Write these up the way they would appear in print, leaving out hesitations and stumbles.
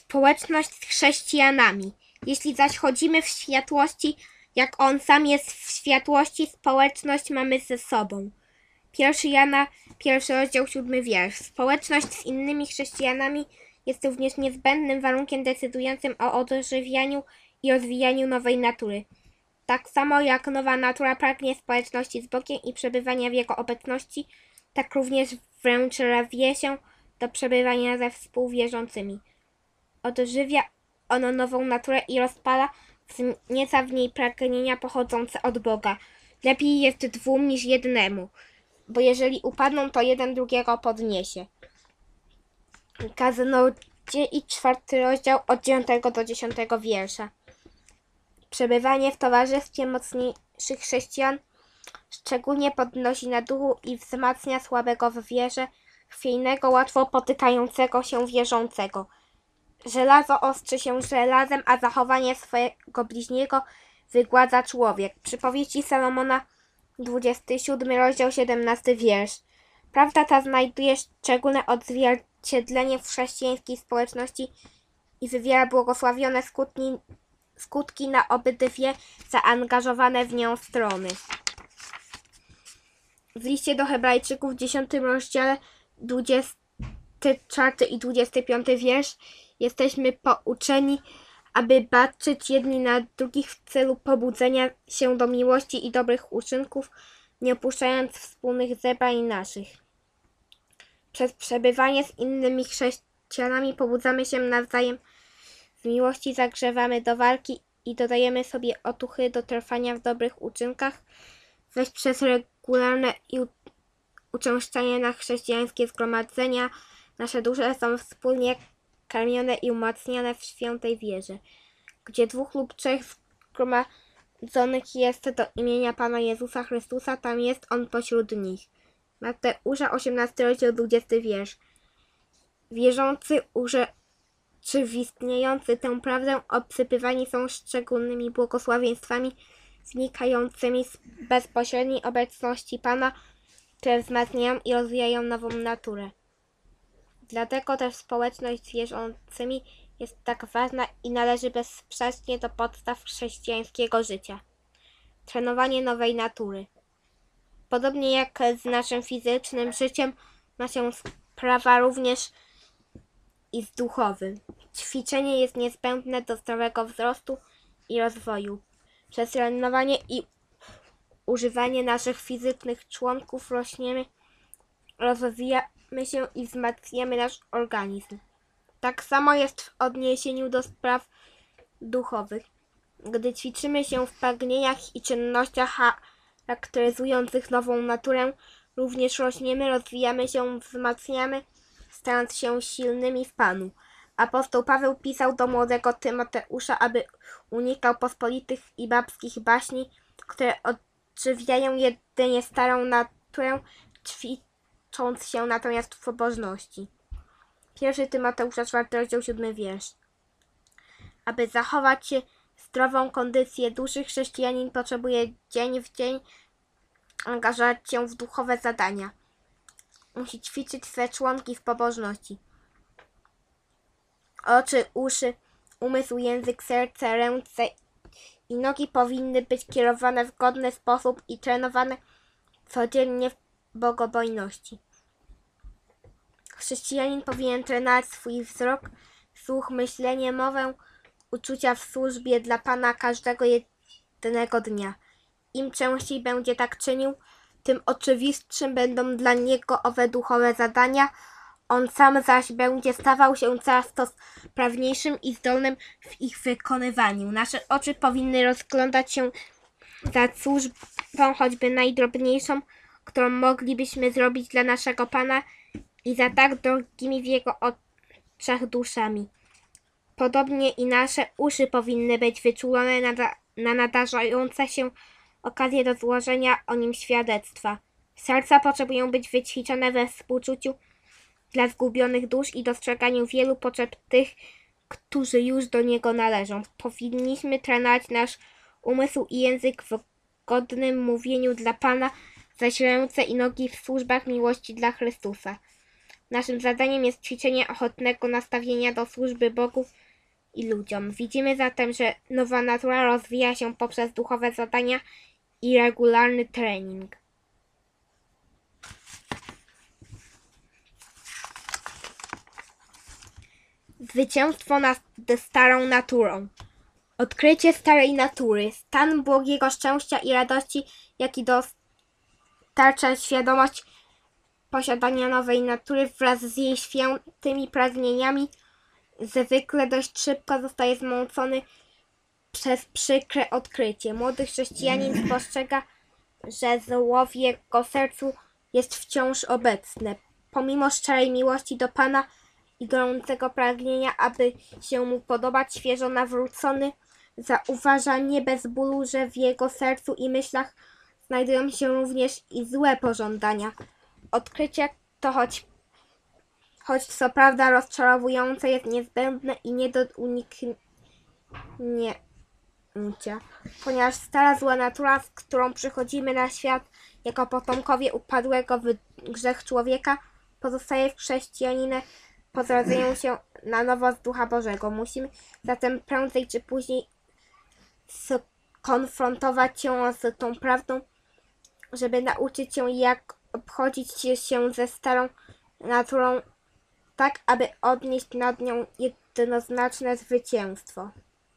społeczność z chrześcijanami. Jeśli zaś chodzimy w światłości, jak On sam jest w światłości, społeczność mamy ze sobą. 1 Jana, 1 rozdział, 7 wiersz. Społeczność z innymi chrześcijanami jest również niezbędnym warunkiem decydującym o odżywianiu i rozwijaniu nowej natury. Tak samo jak nowa natura pragnie społeczności z Bogiem i przebywania w Jego obecności, tak również wręcz rwie się do przebywania ze współwierzącymi. Odżywia ono nową naturę i rozpala, wznieca w niej pragnienia pochodzące od Boga. Lepiej jest dwóm niż jednemu, bo jeżeli upadną, to jeden drugiego podniesie. Kaznodziei 4 rozdział od 9 do 10 wiersza. Przebywanie w towarzystwie mocniejszych chrześcijan szczególnie podnosi na duchu i wzmacnia słabego w wierze, chwiejnego, łatwo potykającego się wierzącego. Żelazo ostrzy się żelazem, a zachowanie swojego bliźniego wygładza człowiek. Przypowieści Salomona, 27 rozdział, 17 wiersz. Prawda ta znajduje szczególne odzwierciedlenie w chrześcijańskiej społeczności i wywiera błogosławione skutki na obydwie zaangażowane w nią strony. W liście do Hebrajczyków w 10 rozdziale 24 i 25 wiersz jesteśmy pouczeni, aby baczyć jedni na drugich w celu pobudzenia się do miłości i dobrych uczynków, nie opuszczając wspólnych zebrań naszych. Przez przebywanie z innymi chrześcijanami pobudzamy się nawzajem w miłości, zagrzewamy do walki i dodajemy sobie otuchy do trwania w dobrych uczynkach, weź przez regularne i uczęszczanie na chrześcijańskie zgromadzenia nasze dusze są wspólnie karmione i umacniane w świętej wierze. Gdzie 2 lub 3 zgromadzonych jest do imienia Pana Jezusa Chrystusa, tam jest On pośród nich. Mateusza 18 rozdział 20 wiersz. Wierzący urzeczywistniający tę prawdę obsypywani są szczególnymi błogosławieństwami wynikającymi z bezpośredniej obecności Pana, które wzmacniają i rozwijają nową naturę. Dlatego też społeczność z wierzącymi jest tak ważna i należy bezsprzecznie do podstaw chrześcijańskiego życia. Trenowanie nowej natury. Podobnie jak z naszym fizycznym życiem, ma się sprawa również i z duchowym. Ćwiczenie jest niezbędne do zdrowego wzrostu i rozwoju. Przez trenowanie i używanie naszych fizycznych członków rośniemy, rozwijamy się i wzmacniamy nasz organizm. Tak samo jest w odniesieniu do spraw duchowych. Gdy ćwiczymy się w pragnieniach i czynnościach charakteryzujących nową naturę, również rośniemy, rozwijamy się, wzmacniamy, stając się silnymi w Panu. Apostoł Paweł pisał do młodego Tymoteusza, aby unikał pospolitych i babskich baśni, które odżywiają jedynie starą naturę, ćwicząc się natomiast w pobożności. 1 Tymoteusza 4 rozdział 7 wiersz. Aby zachować zdrową kondycję duszy, chrześcijanin potrzebuje dzień w dzień angażować się w duchowe zadania. Musi ćwiczyć swe członki w pobożności. Oczy, uszy, umysł, język, serce, ręce i nogi powinny być kierowane w godny sposób i trenowane codziennie w bogobojności. Chrześcijanin powinien trenować swój wzrok, słuch, myślenie, mowę, uczucia w służbie dla Pana każdego jednego dnia. Im częściej będzie tak czynił, tym oczywistszym będą dla niego owe duchowe zadania. On sam zaś będzie stawał się coraz to sprawniejszym i zdolnym w ich wykonywaniu. Nasze oczy powinny rozglądać się za służbą, choćby najdrobniejszą, którą moglibyśmy zrobić dla naszego Pana i za tak drogimi w Jego oczach duszami. Podobnie i nasze uszy powinny być wyczulone na nadarzające się okazje do złożenia o nim świadectwa. Serca potrzebują być wyćwiczone we współczuciu dla zgubionych dusz i dostrzeganiu wielu potrzeb tych, którzy już do niego należą. Powinniśmy trenować nasz umysł i język w godnym mówieniu dla Pana, zaś ręce i nogi w służbach miłości dla Chrystusa. Naszym zadaniem jest ćwiczenie ochotnego nastawienia do służby Bogu i ludziom. Widzimy zatem, że nowa natura rozwija się poprzez duchowe zadania i regularny trening. Zwycięstwo nad starą naturą. Odkrycie starej natury, stan błogiego szczęścia i radości, jaki dostarcza świadomość posiadania nowej natury wraz z jej świętymi pragnieniami, zwykle dość szybko zostaje zmącony przez przykre odkrycie. Młody chrześcijanin spostrzega, że zło w jego sercu jest wciąż obecne. Pomimo szczerej miłości do Pana i gorącego pragnienia, aby się mu podobać, świeżo nawrócony zauważa nie bez bólu, że w jego sercu i myślach znajdują się również i złe pożądania. Odkrycie to, choć co prawda rozczarowujące, jest niezbędne i nie do uniknięcia, ponieważ stara zła natura, z którą przychodzimy na świat jako potomkowie upadłego w grzech człowieka, pozostaje w chrześcijaninę po zrodzeniu się na nowo z Ducha Bożego. Musimy zatem prędzej czy później skonfrontować się z tą prawdą, żeby nauczyć się, jak obchodzić się ze starą naturą, tak aby odnieść nad nią jednoznaczne zwycięstwo.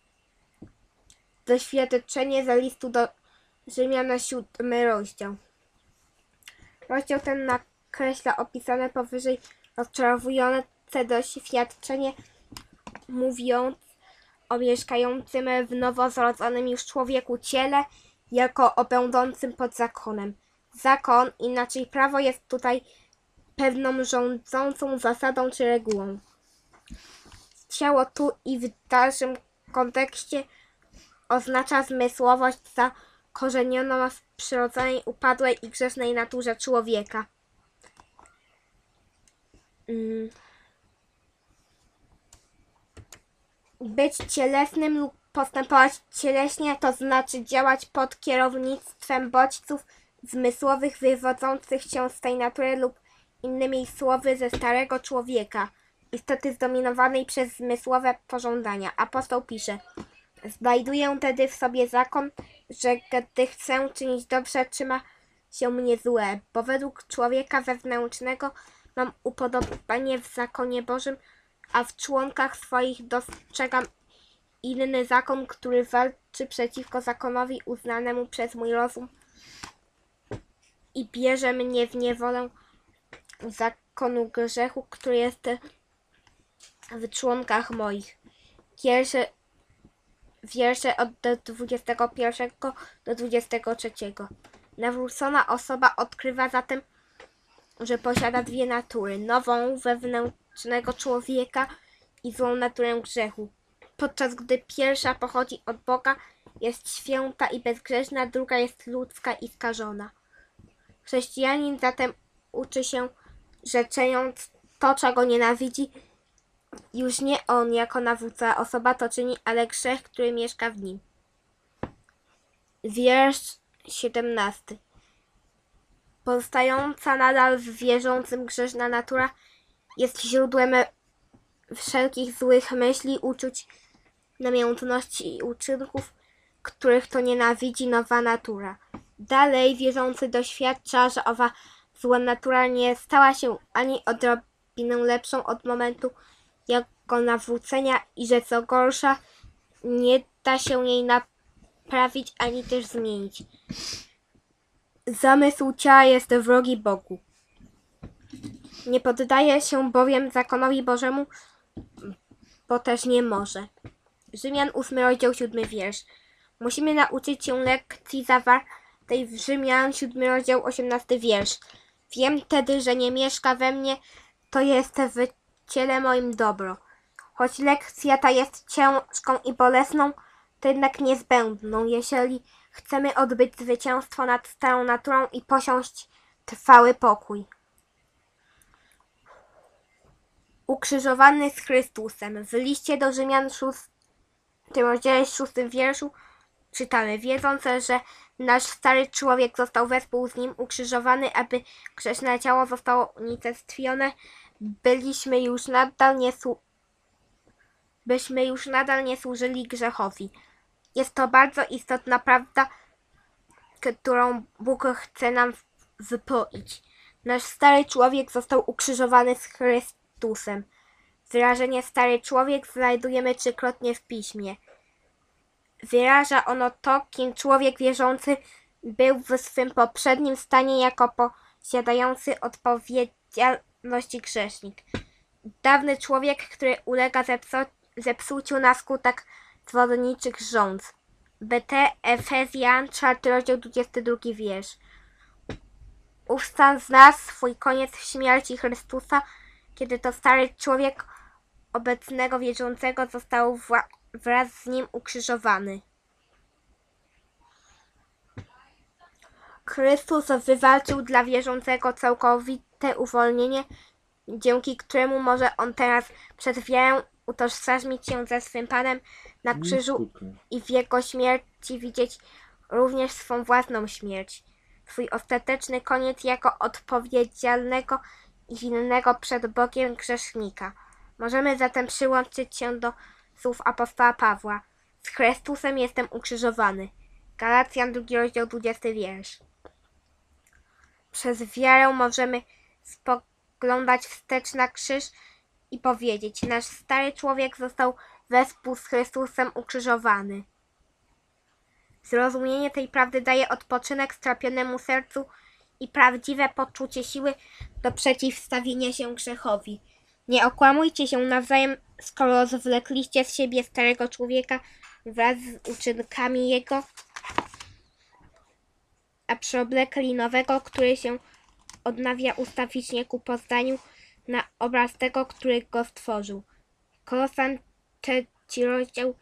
Doświadczenie z listu do Rzymian, 7 rozdział. Rozdział ten nakreśla opisane powyżej rozczarowujące doświadczenie, mówiąc o mieszkającym w nowozrodzonym już człowieku ciele jako o będącym pod zakonem. Zakon, inaczej prawo, jest tutaj pewną rządzącą zasadą czy regułą. Ciało tu i w dalszym kontekście oznacza zmysłowość zakorzenioną w przyrodzonej, upadłej i grzesznej naturze człowieka. Być cielesnym lub postępować cieleśnie, to znaczy działać pod kierownictwem bodźców zmysłowych wywodzących się z tej natury lub innymi słowy ze starego człowieka, istoty zdominowanej przez zmysłowe pożądania. Apostoł pisze: znajduję tedy w sobie zakon, że gdy chcę czynić dobrze, trzyma się mnie złe, bo według człowieka wewnętrznego mam upodobanie w zakonie Bożym, a w członkach swoich dostrzegam inny zakon, który walczy przeciwko zakonowi uznanemu przez mój rozum i bierze mnie w niewolę zakonu grzechu, który jest w członkach moich. Wiersze od 21 do 23. Nawrócona osoba odkrywa zatem, że posiada dwie natury: nową wewnętrznego człowieka i złą naturę grzechu. Podczas gdy pierwsza pochodzi od Boga, jest święta i bezgrzeszna, druga jest ludzka i skażona. Chrześcijanin zatem uczy się, że czyniąc to, czego nienawidzi, już nie on jako nawrócona osoba to czyni, ale grzech, który mieszka w nim. Wiersz 17. Pozostająca nadal w wierzącym grzeszna natura jest źródłem wszelkich złych myśli, uczuć, namiętności i uczynków, których to nienawidzi nowa natura. Dalej wierzący doświadcza, że owa zła natura nie stała się ani odrobinę lepszą od momentu jego nawrócenia i że co gorsza, nie da się jej naprawić ani też zmienić. Zamysł ciała jest wrogi Bogu. Nie poddaje się bowiem zakonowi Bożemu, bo też nie może. Rzymian 8 rozdział 7 wiersz. Musimy nauczyć się lekcji zawartej w Rzymian 7 rozdział 18 wiersz. Wiem tedy, że nie mieszka we mnie, to jest w ciele moim dobro. Choć lekcja ta jest ciężką i bolesną, to jednak niezbędną, jeżeli chcemy odbyć zwycięstwo nad starą naturą i posiąść trwały pokój. Ukrzyżowany z Chrystusem. W liście do Rzymian 6 rozdziale 6 wierszu czytamy: wiedząc, że nasz stary człowiek został wespół z nim ukrzyżowany, aby grzeszne ciało zostało unicestwione, byśmy już nadal nie służyli grzechowi. Jest to bardzo istotna prawda, którą Bóg chce nam wypoić. Nasz stary człowiek został ukrzyżowany z Chrystusem. Wyrażenie stary człowiek znajdujemy trzykrotnie w Piśmie. Wyraża ono to, kim człowiek wierzący był w swym poprzednim stanie jako posiadający odpowiedzialność grzesznik. Dawny człowiek, który ulega zepsuciu na skutek zwodniczych rządz. BT Efezjan 4 rozdział 22 wiersz. Ów stan znalazł swój koniec w śmierci Chrystusa, kiedy to stary człowiek obecnego wierzącego został wraz z nim ukrzyżowany. Chrystus wywalczył dla wierzącego całkowite uwolnienie, dzięki któremu może on teraz przez wiarę utożsamić się ze swym Panem na krzyżu i w Jego śmierci widzieć również swą własną śmierć, swój ostateczny koniec jako odpowiedzialnego i winnego przed Bogiem grzesznika. Możemy zatem przyłączyć się do słów apostoła Pawła. Z Chrystusem jestem ukrzyżowany. Galacjan 2 rozdział 20 wiersz. Przez wiarę możemy spoglądać wstecz na krzyż i powiedzieć: nasz stary człowiek został wespół z Chrystusem ukrzyżowany. Zrozumienie tej prawdy daje odpoczynek strapionemu sercu i prawdziwe poczucie siły do przeciwstawienia się grzechowi. Nie okłamujcie się nawzajem, skoro zwlekliście z siebie starego człowieka wraz z uczynkami jego, a przeoblekli nowego, który się odnawia ustawicznie ku poznaniu na obraz tego, który go stworzył. Kolosan 3 rozdział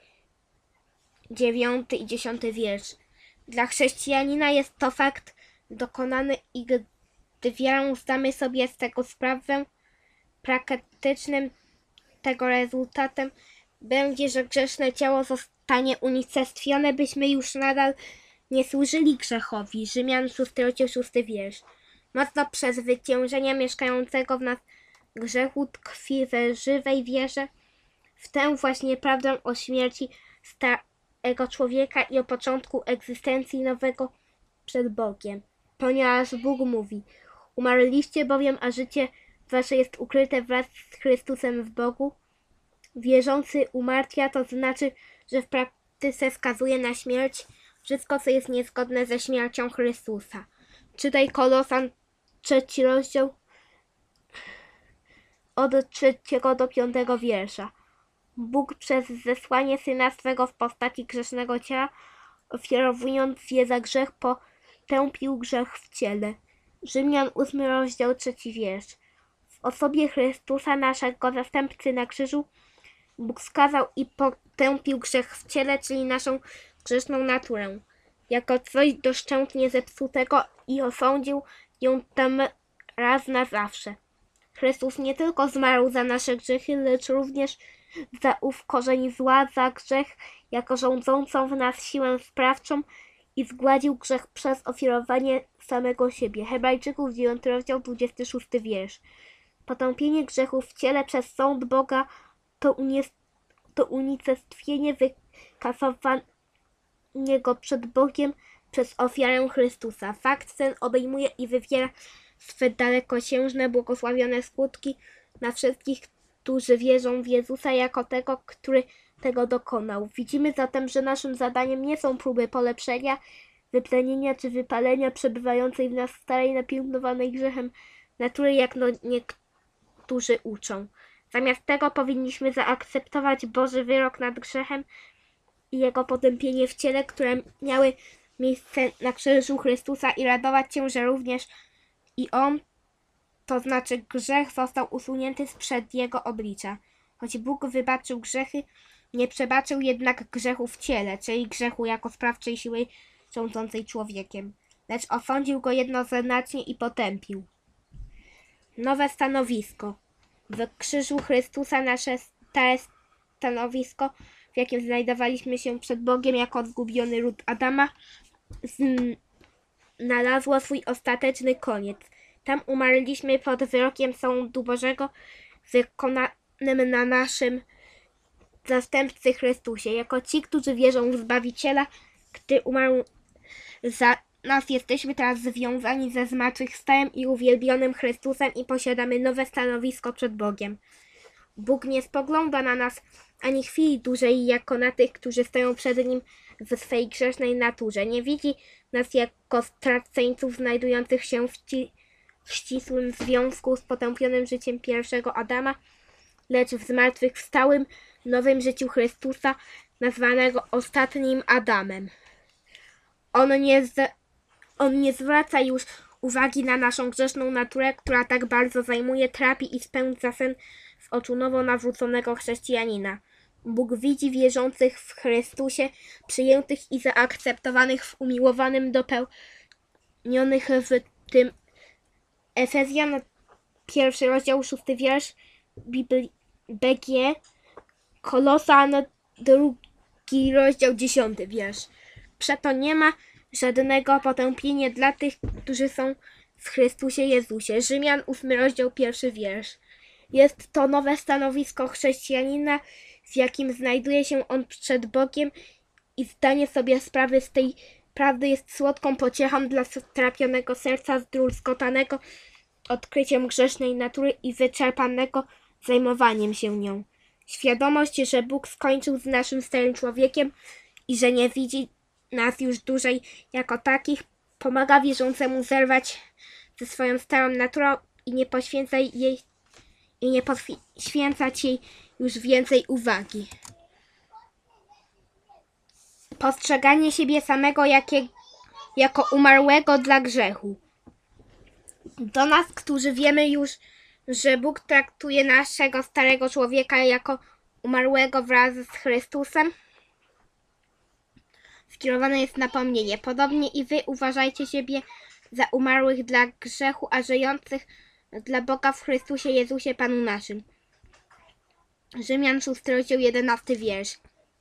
9 i 10 wiersz. Dla chrześcijanina jest to fakt dokonany i gdy wiarą zdamy sobie z tego sprawę, praktycznym tego rezultatem będzie, że grzeszne ciało zostanie unicestwione, byśmy już nadal nie służyli grzechowi. Rzymian 6 rozdział 6 wiersz. Mocno przezwyciężenia mieszkającego w nas grzechu tkwi we żywej wierze w tę właśnie prawdę o śmierci starego człowieka i o początku egzystencji nowego przed Bogiem. Ponieważ Bóg mówi: umarliście bowiem, a życie wasze jest ukryte wraz z Chrystusem w Bogu. Wierzący umartwia, to znaczy, że w praktyce skazuje na śmierć wszystko, co jest niezgodne ze śmiercią Chrystusa. Czytaj Kolosan 3 rozdział od 3 do 5 wiersza. Bóg przez zesłanie Syna swego w postaci grzesznego ciała, ofiarowując je za grzech, potępił grzech w ciele. Rzymian 8 rozdział 3 wiersz. W osobie Chrystusa, naszego zastępcy na krzyżu, Bóg skazał i potępił grzech w ciele, czyli naszą grzeszną naturę, jako coś doszczętnie zepsutego i osądził ją tam raz na zawsze. Chrystus nie tylko zmarł za nasze grzechy, lecz również za ów korzeń zła, za grzech jako rządzącą w nas siłę sprawczą i zgładził grzech przez ofiarowanie samego siebie. Hebrajczyków 9 rozdział 26 wiersz. Potępienie grzechu w ciele przez sąd Boga to unicestwienie wykasowanie go przed Bogiem przez ofiarę Chrystusa. Fakt ten obejmuje i wywiera swe dalekosiężne, błogosławione skutki na wszystkich, którzy wierzą w Jezusa jako tego, który tego dokonał. Widzimy zatem, że naszym zadaniem nie są próby polepszenia, wyplenienia czy wypalenia przebywającej w nas starej, napiętnowanej grzechem natury, jak niektórzy uczą. Zamiast tego powinniśmy zaakceptować Boży wyrok nad grzechem i jego potępienie w ciele, które miały miejsce na krzyżu Chrystusa, i radować się, że również i on, to znaczy grzech, został usunięty sprzed jego oblicza. Choć Bóg wybaczył grzechy, nie przebaczył jednak grzechu w ciele, czyli grzechu jako sprawczej siły rządzącej człowiekiem, lecz osądził go jednoznacznie i potępił. Nowe stanowisko. W krzyżu Chrystusa nasze stare stanowisko, w jakim znajdowaliśmy się przed Bogiem jako zgubiony ród Adama, znalazło swój ostateczny koniec. Tam umarliśmy pod wyrokiem sądu Bożego wykonanym na naszym zastępcy Chrystusie. Jako ci, którzy wierzą w Zbawiciela, który umarł za nas, jesteśmy teraz związani ze zmartwychwstałym i uwielbionym Chrystusem i posiadamy nowe stanowisko przed Bogiem. Bóg nie spogląda na nas ani chwili dłużej jako na tych, którzy stoją przed Nim w swej grzesznej naturze. Nie widzi nas jako straceńców znajdujących się w ścisłym związku z potępionym życiem pierwszego Adama, lecz w zmartwychwstałym, nowym życiu Chrystusa, nazwanego ostatnim Adamem. On nie zwraca już uwagi na naszą grzeszną naturę, która tak bardzo zajmuje, trapi i spędza sen w oczu nowo nawróconego chrześcijanina. Bóg widzi wierzących w Chrystusie, przyjętych i zaakceptowanych w umiłowanym, dopełnionych w tym. Efezjan, 1 rozdział, 6 wiersz, Biblii BG, Kolosan, 2 rozdział, 10 wiersz. Przeto nie ma żadnego potępienia dla tych, którzy są w Chrystusie Jezusie. Rzymian, 8 rozdział, 1 wiersz. Jest to nowe stanowisko chrześcijanina, w jakim znajduje się on przed Bogiem, i zdanie sobie sprawy z tej prawdy jest słodką pociechą dla strapionego serca, zdruzgotanego odkryciem grzesznej natury i wyczerpanego zajmowaniem się nią. Świadomość, że Bóg skończył z naszym starym człowiekiem i że nie widzi nas już dłużej jako takich, pomaga wierzącemu zerwać ze swoją starą naturą i nie poświęcać jej już więcej uwagi. Postrzeganie siebie samego jako umarłego dla grzechu. Do nas, którzy wiemy już, że Bóg traktuje naszego starego człowieka jako umarłego wraz z Chrystusem, skierowane jest napomnienie. Podobnie i wy uważajcie siebie za umarłych dla grzechu, a żyjących dla Boga w Chrystusie Jezusie Panu naszym. Rzymian, 6 rozdział, 11 wiersz.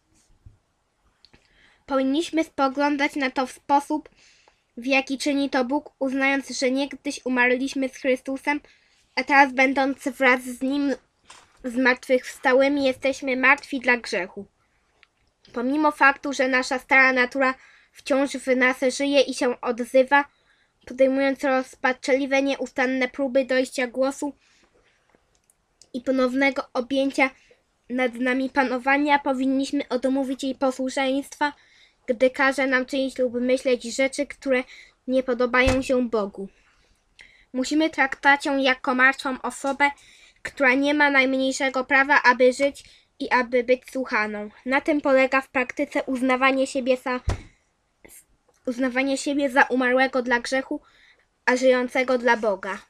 Powinniśmy spoglądać na to w sposób, w jaki czyni to Bóg, uznając, że niegdyś umarliśmy z Chrystusem, a teraz, będąc wraz z Nim zmartwychwstałymi, jesteśmy martwi dla grzechu. Pomimo faktu, że nasza stara natura wciąż w nas żyje i się odzywa, podejmując rozpaczliwe, nieustanne próby dojścia głosu i ponownego objęcia nad nami panowania, powinniśmy odmówić jej posłuszeństwa, gdy każe nam czynić lub myśleć rzeczy, które nie podobają się Bogu. Musimy traktować ją jako martwą osobę, która nie ma najmniejszego prawa, aby żyć i aby być słuchaną. Na tym polega w praktyce uznawanie siebie za umarłego dla grzechu, a żyjącego dla Boga.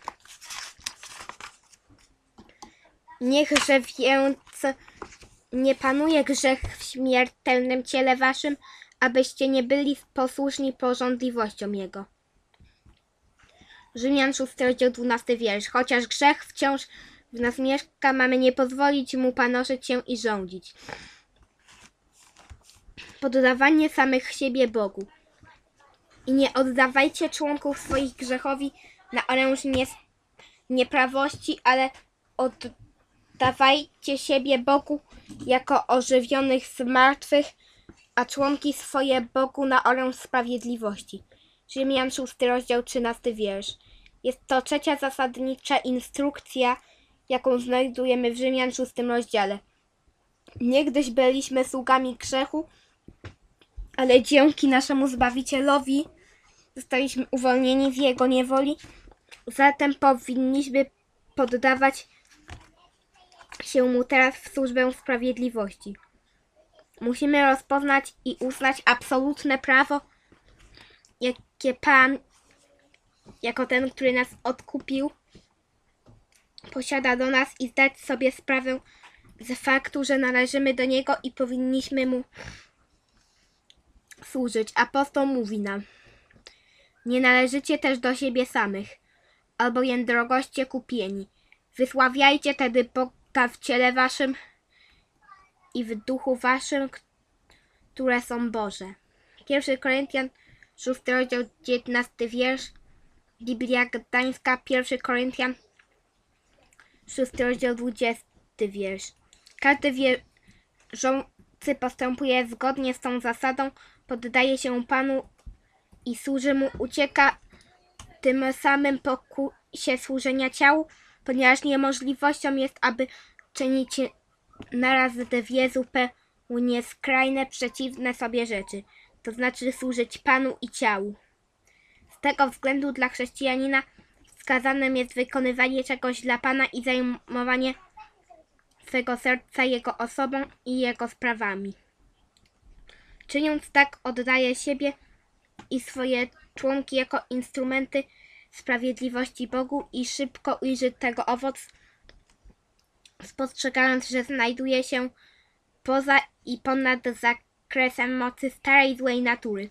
Niechże więc nie panuje grzech w śmiertelnym ciele waszym, abyście nie byli posłuszni pożądliwościom jego. Rzymian, 6 rozdział, 12 wiersz. Chociaż grzech wciąż w nas mieszka, mamy nie pozwolić mu panoszyć się i rządzić. Poddawanie samych siebie Bogu. I nie oddawajcie członków swoich grzechowi na oręż nieprawości, ale oddawajcie siebie Bogu jako ożywionych z martwych, a członki swoje Bogu na oręż sprawiedliwości. Rzymian, 6 rozdział, 13 wiersz. Jest to trzecia zasadnicza instrukcja, jaką znajdujemy w Rzymian, 6 rozdziale. Niegdyś byliśmy sługami grzechu, ale dzięki naszemu Zbawicielowi zostaliśmy uwolnieni z jego niewoli, zatem powinniśmy poddawać się mu teraz w służbę sprawiedliwości. Musimy rozpoznać i uznać absolutne prawo, jakie Pan, jako ten, który nas odkupił, posiada do nas, i zdać sobie sprawę z faktu, że należymy do Niego i powinniśmy Mu służyć. Apostoł mówi nam: nie należycie też do siebie samych, albowiem drogoście kupieni. Wysławiajcie tedy Boga w ciele waszym i w duchu waszym, które są Boże. 1 Koryntian, 6 rozdział, 19 wiersz. Biblia Gdańska, 1 Koryntian, 6 rozdział, 20 wiersz. Każdy wierzący postępuje zgodnie z tą zasadą, poddaje się Panu i służy Mu, ucieka tym samym pokusie służenia ciału, ponieważ niemożliwością jest, aby czynić naraz dwie zupełnie skrajne, przeciwne sobie rzeczy, to znaczy służyć Panu i ciału. Z tego względu dla chrześcijanina wskazanym jest wykonywanie czegoś dla Pana i zajmowanie swego serca Jego osobą i Jego sprawami. Czyniąc tak, oddaje siebie i swoje członki jako instrumenty sprawiedliwości Bogu i szybko ujrzy tego owoc, spostrzegając, że znajduje się poza i ponad zakresem mocy starej złej natury.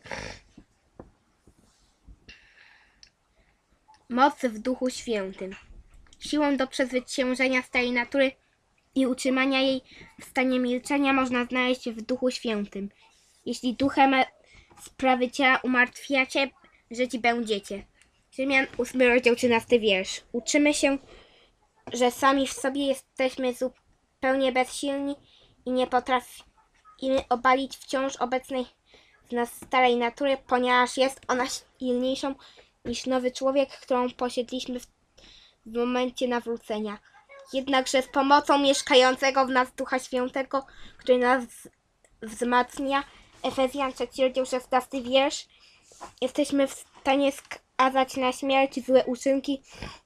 Moc w Duchu Świętym. Siłę do przezwyciężenia starej natury i utrzymania jej w stanie milczenia można znaleźć w Duchu Świętym. Jeśli duchem sprawy ciała umartwiacie, żyć będziecie. Rzymian 8 rozdział 13 wiersz. Uczymy się, że sami w sobie jesteśmy zupełnie bezsilni i nie potrafimy obalić wciąż obecnej w nas starej natury, ponieważ jest ona silniejszą niż nowy człowiek, którą posiedliśmy w momencie nawrócenia. Jednakże z pomocą mieszkającego w nas Ducha Świętego, który nas wzmacnia, Efezjan 3 rozdział 16 wiersz, jesteśmy w stanie skazać na śmierć złe uczynki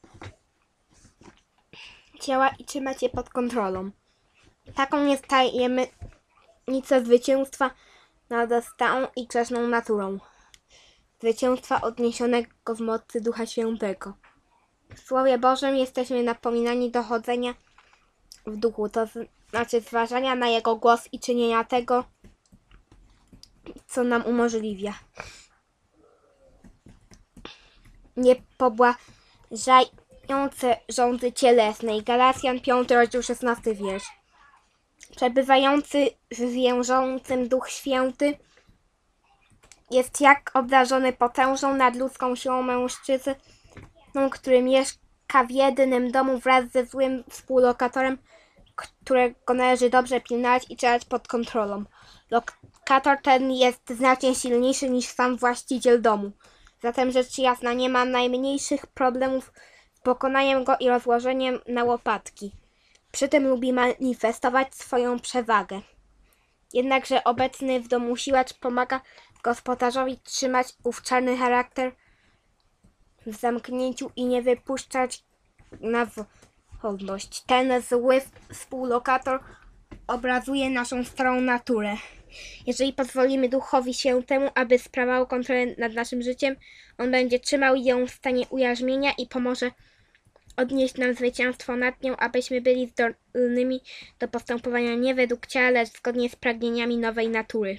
ciała i trzymać je pod kontrolą. Taką jest tajemnica zwycięstwa nad stałą i grzeszną naturą. Zwycięstwa odniesionego w mocy Ducha Świętego. W Słowie Bożym jesteśmy napominani do chodzenia w duchu, to znaczy zważania na Jego głos i czynienia tego, co nam umożliwia. Niepobłażające rządy cielesnej. Galacjan 5 rozdział 16 wiersz. Przebywający w wierzącym Duch Święty jest jak obdarzony potężną nadludzką siłą mężczyzny, który mieszka w jednym domu wraz ze złym współlokatorem, którego należy dobrze pilnować i trzymać pod kontrolą. Lokator ten jest znacznie silniejszy niż sam właściciel domu. Zatem rzecz jasna, nie ma najmniejszych problemów z pokonaniem go i rozłożeniem na łopatki. Przy tym lubi manifestować swoją przewagę. Jednakże obecny w domu siłacz pomaga gospodarzowi trzymać ów czarny charakter w zamknięciu i nie wypuszczać na wolność. Ten zły współlokator obrazuje naszą starą naturę. Jeżeli pozwolimy Duchowi Świętemu, aby sprawował kontrolę nad naszym życiem, on będzie trzymał ją w stanie ujarzmienia i pomoże odnieść nam zwycięstwo nad nią, abyśmy byli zdolnymi do postępowania nie według ciała, lecz zgodnie z pragnieniami nowej natury.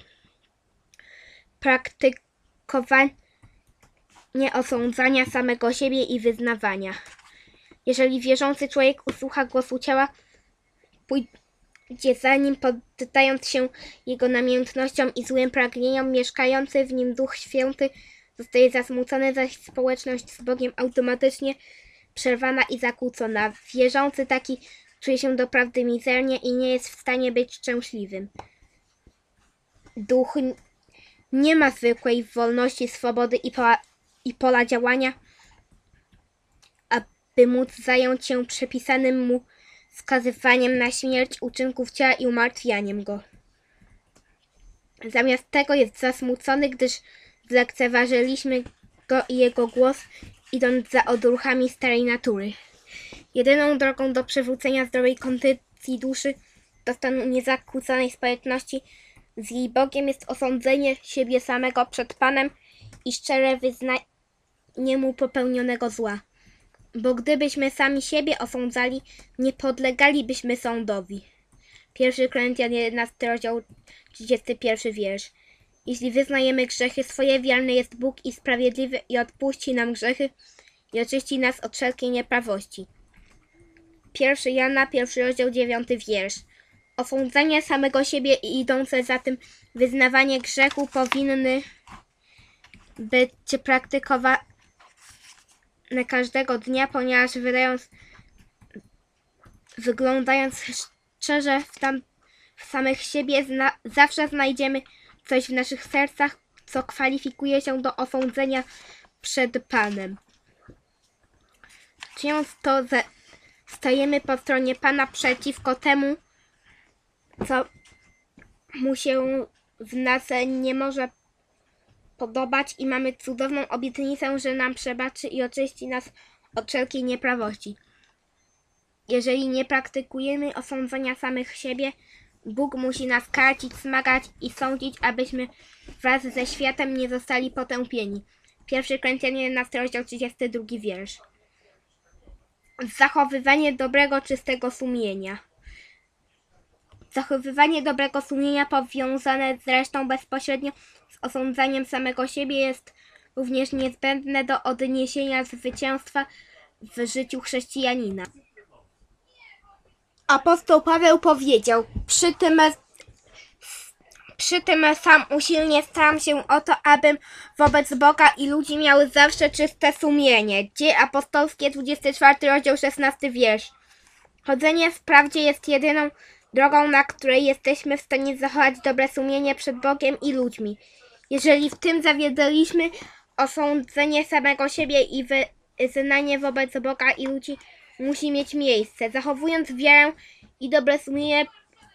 Praktykowanie osądzania samego siebie i wyznawania. Jeżeli wierzący człowiek usłucha głosu ciała, pójdzie za nim, poddając się jego namiętnościom i złym pragnieniom, mieszkający w nim Duch Święty zostaje zasmucony, zaś społeczność z Bogiem automatycznie przerwana i zakłócona. Wierzący taki czuje się doprawdy mizernie i nie jest w stanie być szczęśliwym. Duch nie ma zwykłej wolności, swobody i pola działania, aby móc zająć się przepisanym mu skazywaniem na śmierć uczynków ciała i umartwianiem go. Zamiast tego jest zasmucony, gdyż zlekceważyliśmy go i jego głos, idąc za odruchami starej natury. Jedyną drogą do przywrócenia zdrowej kondycji duszy, do stanu niezakłóconej społeczności z jej Bogiem jest osądzenie siebie samego przed Panem i szczere wyznanie mu popełnionego zła. Bo gdybyśmy sami siebie osądzali, nie podlegalibyśmy sądowi. 1 Koryntian 11 rozdział 31 wiersz. Jeśli wyznajemy grzechy swoje, wierny jest Bóg i sprawiedliwy i odpuści nam grzechy i oczyści nas od wszelkiej nieprawości. 1 Jana 1 rozdział 9 wiersz. Osądzanie samego siebie i idące za tym wyznawanie grzechu powinny być praktykowane każdego dnia, ponieważ wyglądając szczerze w samych siebie, zawsze znajdziemy coś w naszych sercach, co kwalifikuje się do osądzenia przed Panem. Czyniąc to, stajemy po stronie Pana przeciwko temu, co mu się w nas nie może podobać, i mamy cudowną obietnicę, że nam przebaczy i oczyści nas od wszelkiej nieprawości. Jeżeli nie praktykujemy osądzenia samych siebie, Bóg musi nas karcić, smagać i sądzić, abyśmy wraz ze światem nie zostali potępieni. 1 Koryntian 11, rozdział 32 wiersz. Zachowywanie dobrego, czystego sumienia. Zachowywanie dobrego sumienia, powiązane zresztą bezpośrednio z osądzaniem samego siebie, jest również niezbędne do odniesienia zwycięstwa w życiu chrześcijanina. Apostoł Paweł powiedział: przy tym sam usilnie staram się o to, abym wobec Boga i ludzi miał zawsze czyste sumienie. Dzieje apostolskie, 24 rozdział, 16 wiersz. Chodzenie w prawdzie jest jedyną drogą, na której jesteśmy w stanie zachować dobre sumienie przed Bogiem i ludźmi. Jeżeli w tym zawiedliśmy, osądzenie samego siebie i wyznanie wobec Boga i ludzi musi mieć miejsce. Zachowując wiarę i dobre sumienie,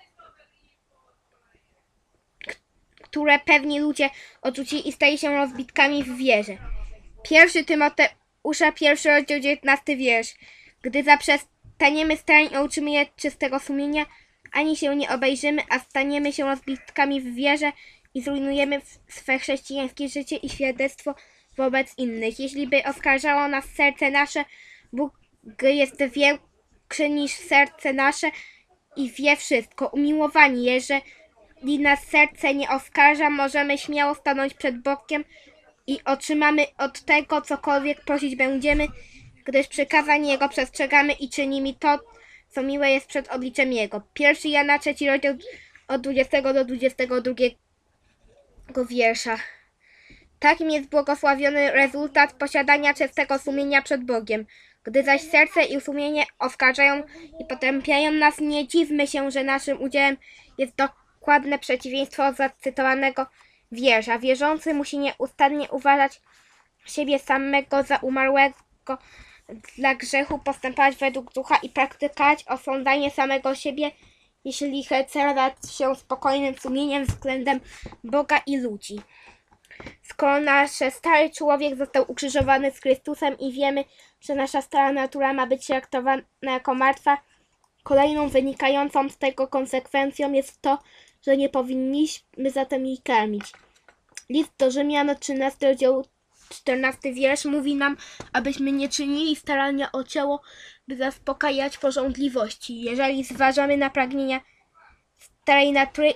które pewni ludzie odrzucili i stali się rozbitkami w wierze. 1 Tymoteusza, 1 rozdział, 19 wiersz. Gdy zaprzestaniemy starań o utrzymanie czystego sumienia, ani się nie obejrzymy, a staniemy się rozbitkami w wierze i zrujnujemy swe chrześcijańskie życie i świadectwo wobec innych. Jeśli by oskarżało nas serce nasze, Bóg jest większy niż serce nasze i wie wszystko. Umiłowani, jeżeli nas serce nie oskarża, możemy śmiało stanąć przed Bogiem i otrzymamy od tego, cokolwiek prosić będziemy, gdyż przykazań Jego przestrzegamy i czynimy to, co miłe jest przed obliczem Jego. 1 Jana, 3 rozdział, od 20 do 22 wiersza. Takim jest błogosławiony rezultat posiadania czystego sumienia przed Bogiem. Gdy zaś serce i sumienie oskarżają i potępiają nas, nie dziwmy się, że naszym udziałem jest dokładne przeciwieństwo zacytowanego wiersza. Wierzący musi nieustannie uważać siebie samego za umarłego dla grzechu, postępować według ducha i praktykować osądzanie samego siebie, jeśli chce radać się spokojnym sumieniem względem Boga i ludzi. Skoro nasz stary człowiek został ukrzyżowany z Chrystusem i wiemy, że nasza stara natura ma być traktowana jako martwa, kolejną wynikającą z tego konsekwencją jest to, że nie powinniśmy zatem jej karmić. List do Rzymian, 13 rozdział, 14 wiersz mówi nam, abyśmy nie czynili starania o ciało, by zaspokajać pożądliwości. Jeżeli zważamy na pragnienia starej natury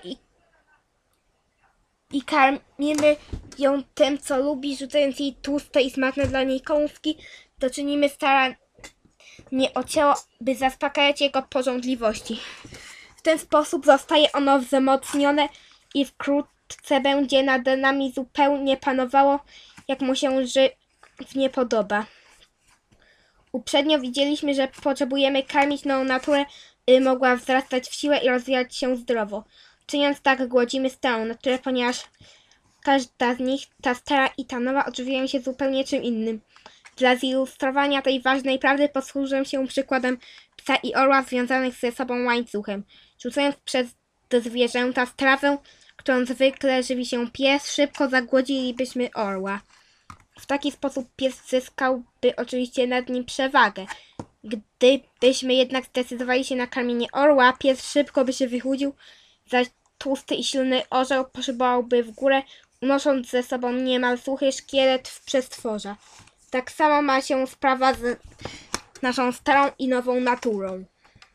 i karmimy ją tym, co lubi, rzucając jej tłuste i smaczne dla niej kąski, to czynimy staranie o ciało, by zaspokajać jego pożądliwości. W ten sposób zostaje ono wzmocnione i wkrótce będzie nad nami zupełnie panowało, jak mu się żywnie podoba. Uprzednio widzieliśmy, że potrzebujemy karmić nową naturę, by mogła wzrastać w siłę i rozwijać się zdrowo. Czyniąc tak, głodzimy starą naturę, ponieważ każda z nich, ta stara i ta nowa, odżywiają się zupełnie czym innym. Dla zilustrowania tej ważnej prawdy posłużę się przykładem psa i orła związanych ze sobą łańcuchem. Rzucając przez zwierzęta strawę, którą zwykle żywi się pies, szybko zagłodzilibyśmy orła. W taki sposób pies zyskałby oczywiście nad nim przewagę. Gdybyśmy jednak zdecydowali się na karmienie orła, pies szybko by się wychudził, zaś tłusty i silny orzeł poszybałby w górę, unosząc ze sobą niemal suchy szkielet w przestworza. Tak samo ma się sprawa z naszą starą i nową naturą.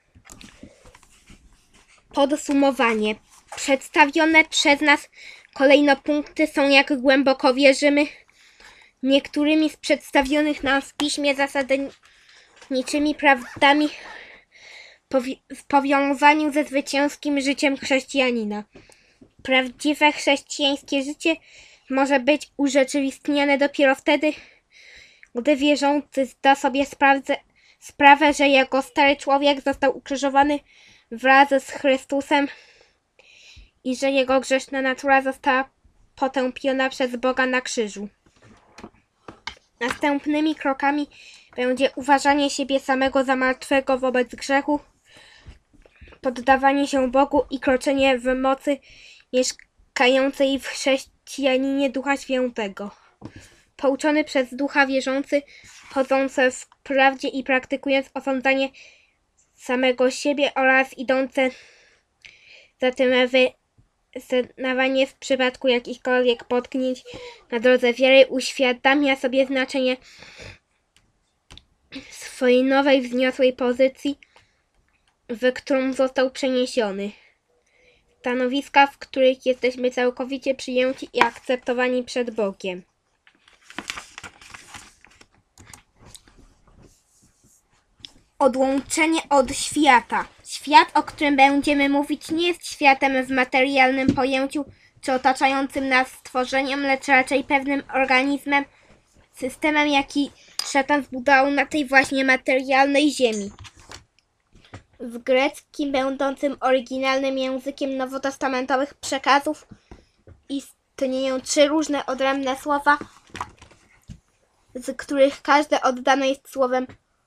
Podsumowanie. Przedstawione przez nas kolejno punkty są, jak głęboko wierzymy, niektórymi z przedstawionych nam w piśmie zasadniczymi prawdami w powiązaniu ze zwycięskim życiem chrześcijanina. Prawdziwe chrześcijańskie życie może być urzeczywistnione dopiero wtedy, Gdy wierzący zda sobie sprawę, że jego stary człowiek został ukrzyżowany wraz z Chrystusem i że jego grzeszna natura została potępiona przez Boga na krzyżu. Następnymi krokami będzie uważanie siebie samego za martwego wobec grzechu, poddawanie się Bogu i kroczenie w mocy mieszkającej w chrześcijaninie Ducha Świętego. Pouczony przez Ducha wierzący, chodzący w prawdzie i praktykując osądzanie samego siebie oraz idące za tym wyznawanie w przypadku jakichkolwiek potknięć na drodze wiary, uświadamia sobie znaczenie swojej nowej, wzniosłej pozycji, w którą został przeniesiony. Stanowiska, w których jesteśmy całkowicie przyjęci i akceptowani przed Bogiem. Odłączenie od świata. Świat, o którym będziemy mówić, nie jest światem w materialnym pojęciu czy otaczającym nas stworzeniem, lecz raczej pewnym organizmem, systemem, jaki szatan zbudował na tej właśnie materialnej ziemi. W greckim, będącym oryginalnym językiem nowotestamentowych przekazów, istnieją 3 różne odrębne słowa, z których każde oddane jest słowem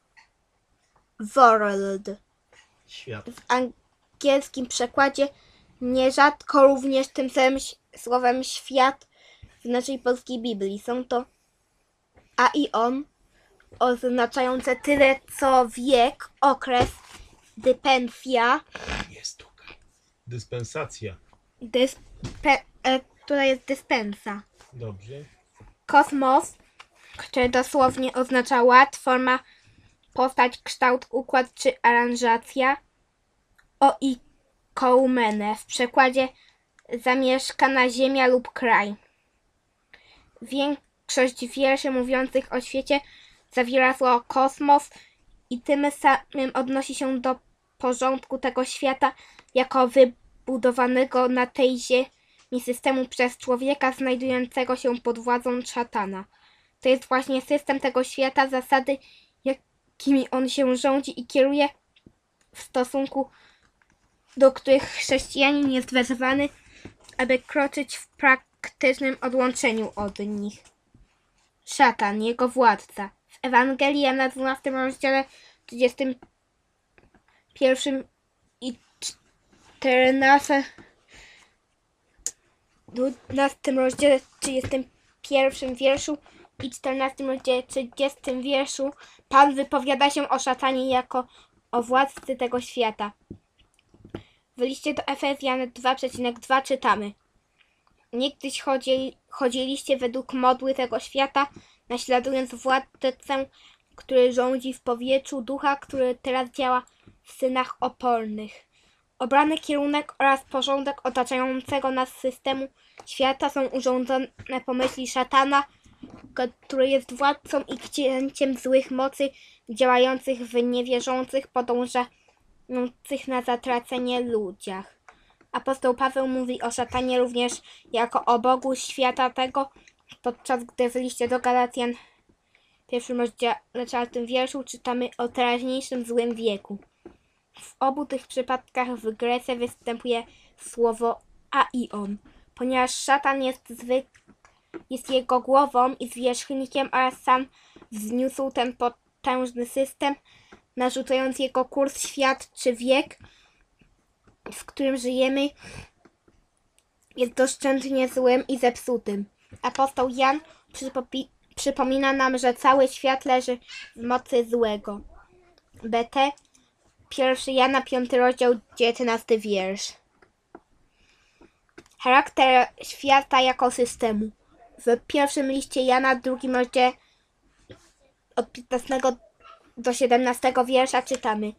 world. Świat. W angielskim przekładzie nierzadko również tym samym słowem świat w naszej polskiej Biblii. Są to a i on, oznaczające tyle co wiek, okres, dyspensja. Jest tu. Dyspensacja. Która jest dyspensa. Dobrze. Kosmos, który dosłownie oznacza ład, forma, postać, kształt, układ czy aranżacja. Oikoumene, w przekładzie zamieszkana ziemia lub kraj. Większość wierszy mówiących o świecie zawiera słowo kosmos i tym samym odnosi się do porządku tego świata jako wybudowanego na tej ziemi systemu przez człowieka znajdującego się pod władzą szatana. To jest właśnie system tego świata, zasady, jakimi on się rządzi i kieruje, w stosunku do których chrześcijanin jest wezwany, aby kroczyć w praktycznym odłączeniu od nich. Szatan, jego władca. W Ewangelii Jana 12 rozdziale 31 i 14 rozdziale 31 wierszu i 14 rozdziale 30 wierszu Pan wypowiada się o szatanie jako o władcy tego świata. W liście do Efezjan 2,2 czytamy: Niegdyś chodziliście według modły tego świata, naśladując władcę, który rządzi w powietrzu, ducha, który teraz działa w synach opornych. Obrany kierunek oraz porządek otaczającego nas systemu świata są urządzone po myśli szatana, który jest władcą i księciem złych mocy działających w niewierzących, podążających na zatracenie ludziach. Apostoł Paweł mówi o szatanie również jako o Bogu świata tego, podczas gdy w liście do Galacjan w 1 rozdziale 4 wierszu czytamy o teraźniejszym złym wieku. W obu tych przypadkach w Grece występuje słowo aion, ponieważ szatan jest jego głową i zwierzchnikiem oraz sam wzniósł ten potężny system, narzucając jego kurs, świat czy wiek, w którym żyjemy, jest doszczętnie złym i zepsutym. Apostoł Jan przypomina nam, że cały świat leży w mocy złego. BT 1 Jana 5 rozdział 19 wiersz. Charakter świata jako systemu. W pierwszym liście Jana, drugim rozdziale od 15 do 17 wiersza czytamy: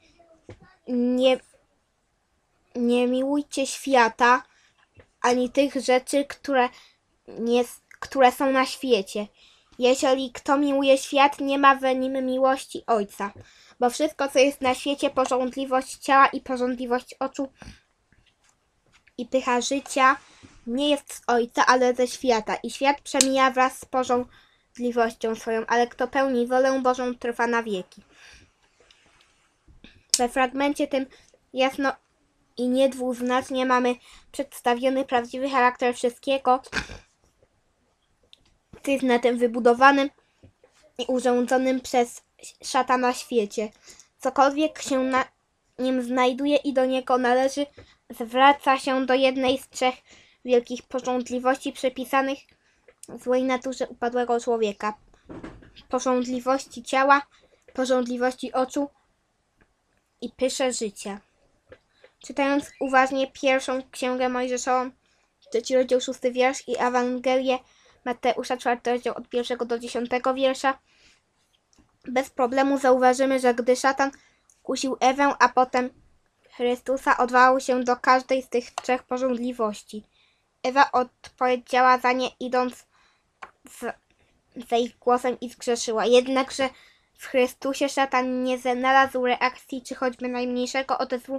Nie miłujcie świata, ani tych rzeczy, które są na świecie. Jeżeli kto miłuje świat, nie ma w nim miłości Ojca. Bo wszystko, co jest na świecie, pożądliwość ciała i pożądliwość oczu i pycha życia, nie jest z Ojca, ale ze świata. I świat przemija wraz z sprawiedliwością swoją, ale kto pełni wolę Bożą, trwa na wieki. We fragmencie tym jasno i niedwuznacznie mamy przedstawiony prawdziwy charakter wszystkiego, co jest na tym wybudowanym i urządzonym przez szatana świecie. Cokolwiek się na nim znajduje i do niego należy, zwraca się do jednej z trzech wielkich pożądliwości przypisanych złej naturze upadłego człowieka. Pożądliwości ciała, pożądliwości oczu i pysze życia. Czytając uważnie pierwszą księgę Mojżeszową, 3 rozdział 6 wiersz i Ewangelię Mateusza 4 rozdział od 1 do 10 wiersza, bez problemu zauważymy, że gdy szatan kusił Ewę, a potem Chrystusa, odwołał się do każdej z tych trzech pożądliwości. Ewa odpowiedziała za nie, idąc za ich głosem i zgrzeszyła. Jednakże w Chrystusie szatan nie znalazł reakcji czy choćby najmniejszego odezwu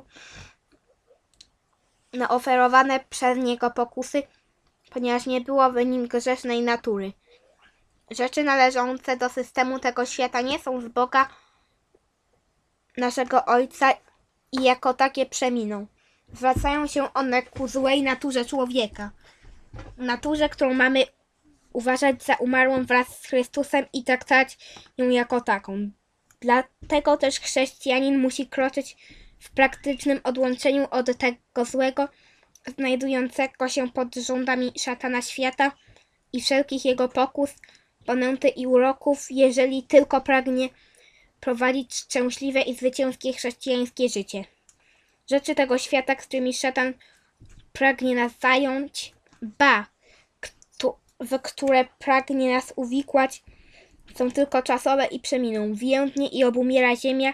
na oferowane przez niego pokusy, ponieważ nie było w nim grzesznej natury. Rzeczy należące do systemu tego świata nie są z Boga, naszego Ojca, i jako takie przeminą. Zwracają się one ku złej naturze człowieka. Naturze, którą mamy uważać za umarłą wraz z Chrystusem i traktować ją jako taką. Dlatego też chrześcijanin musi kroczyć w praktycznym odłączeniu od tego złego, znajdującego się pod rządami szatana świata i wszelkich jego pokus, ponęty i uroków, jeżeli tylko pragnie prowadzić szczęśliwe i zwycięskie chrześcijańskie życie. Rzeczy tego świata, z którymi szatan pragnie nas zająć, w które pragnie nas uwikłać, są tylko czasowe i przeminą. Więdnie i obumiera ziemia,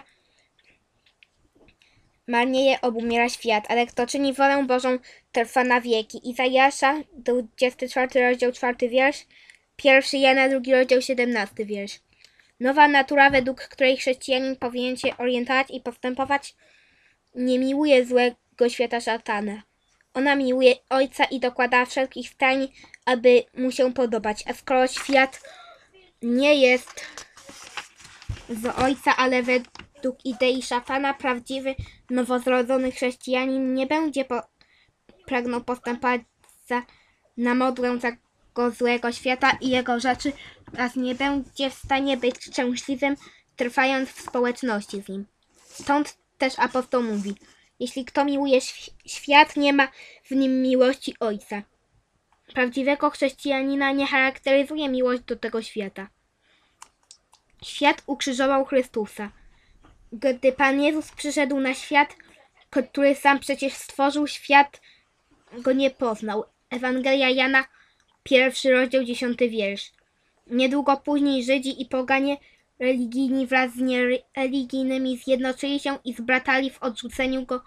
marnieje, obumiera świat, ale kto czyni wolę Bożą, trwa na wieki. Izajasza, 24 rozdział 4 wiersz, 1 Jana, 2 rozdział 17 wiersz. Nowa natura, według której chrześcijanin powinien się orientować i postępować, nie miłuje złego świata szatana. Ona miłuje Ojca i dokłada wszelkich starań, aby mu się podobać. A skoro świat nie jest z Ojca, ale według idei szatana, prawdziwy, nowozrodzony chrześcijanin nie będzie pragnął postępować na modłę tego złego świata i jego rzeczy, oraz nie będzie w stanie być szczęśliwym, trwając w społeczności z nim. Stąd też apostoł mówi: jeśli kto miłuje świat, nie ma w nim miłości Ojca. Prawdziwego chrześcijanina nie charakteryzuje miłość do tego świata. Świat ukrzyżował Chrystusa. Gdy Pan Jezus przyszedł na świat, który sam przecież stworzył, świat go nie poznał. Ewangelia Jana, 1 rozdział 10 wiersz. Niedługo później Żydzi i poganie religijni wraz z niereligijnymi zjednoczyli się i zbratali w odrzuceniu go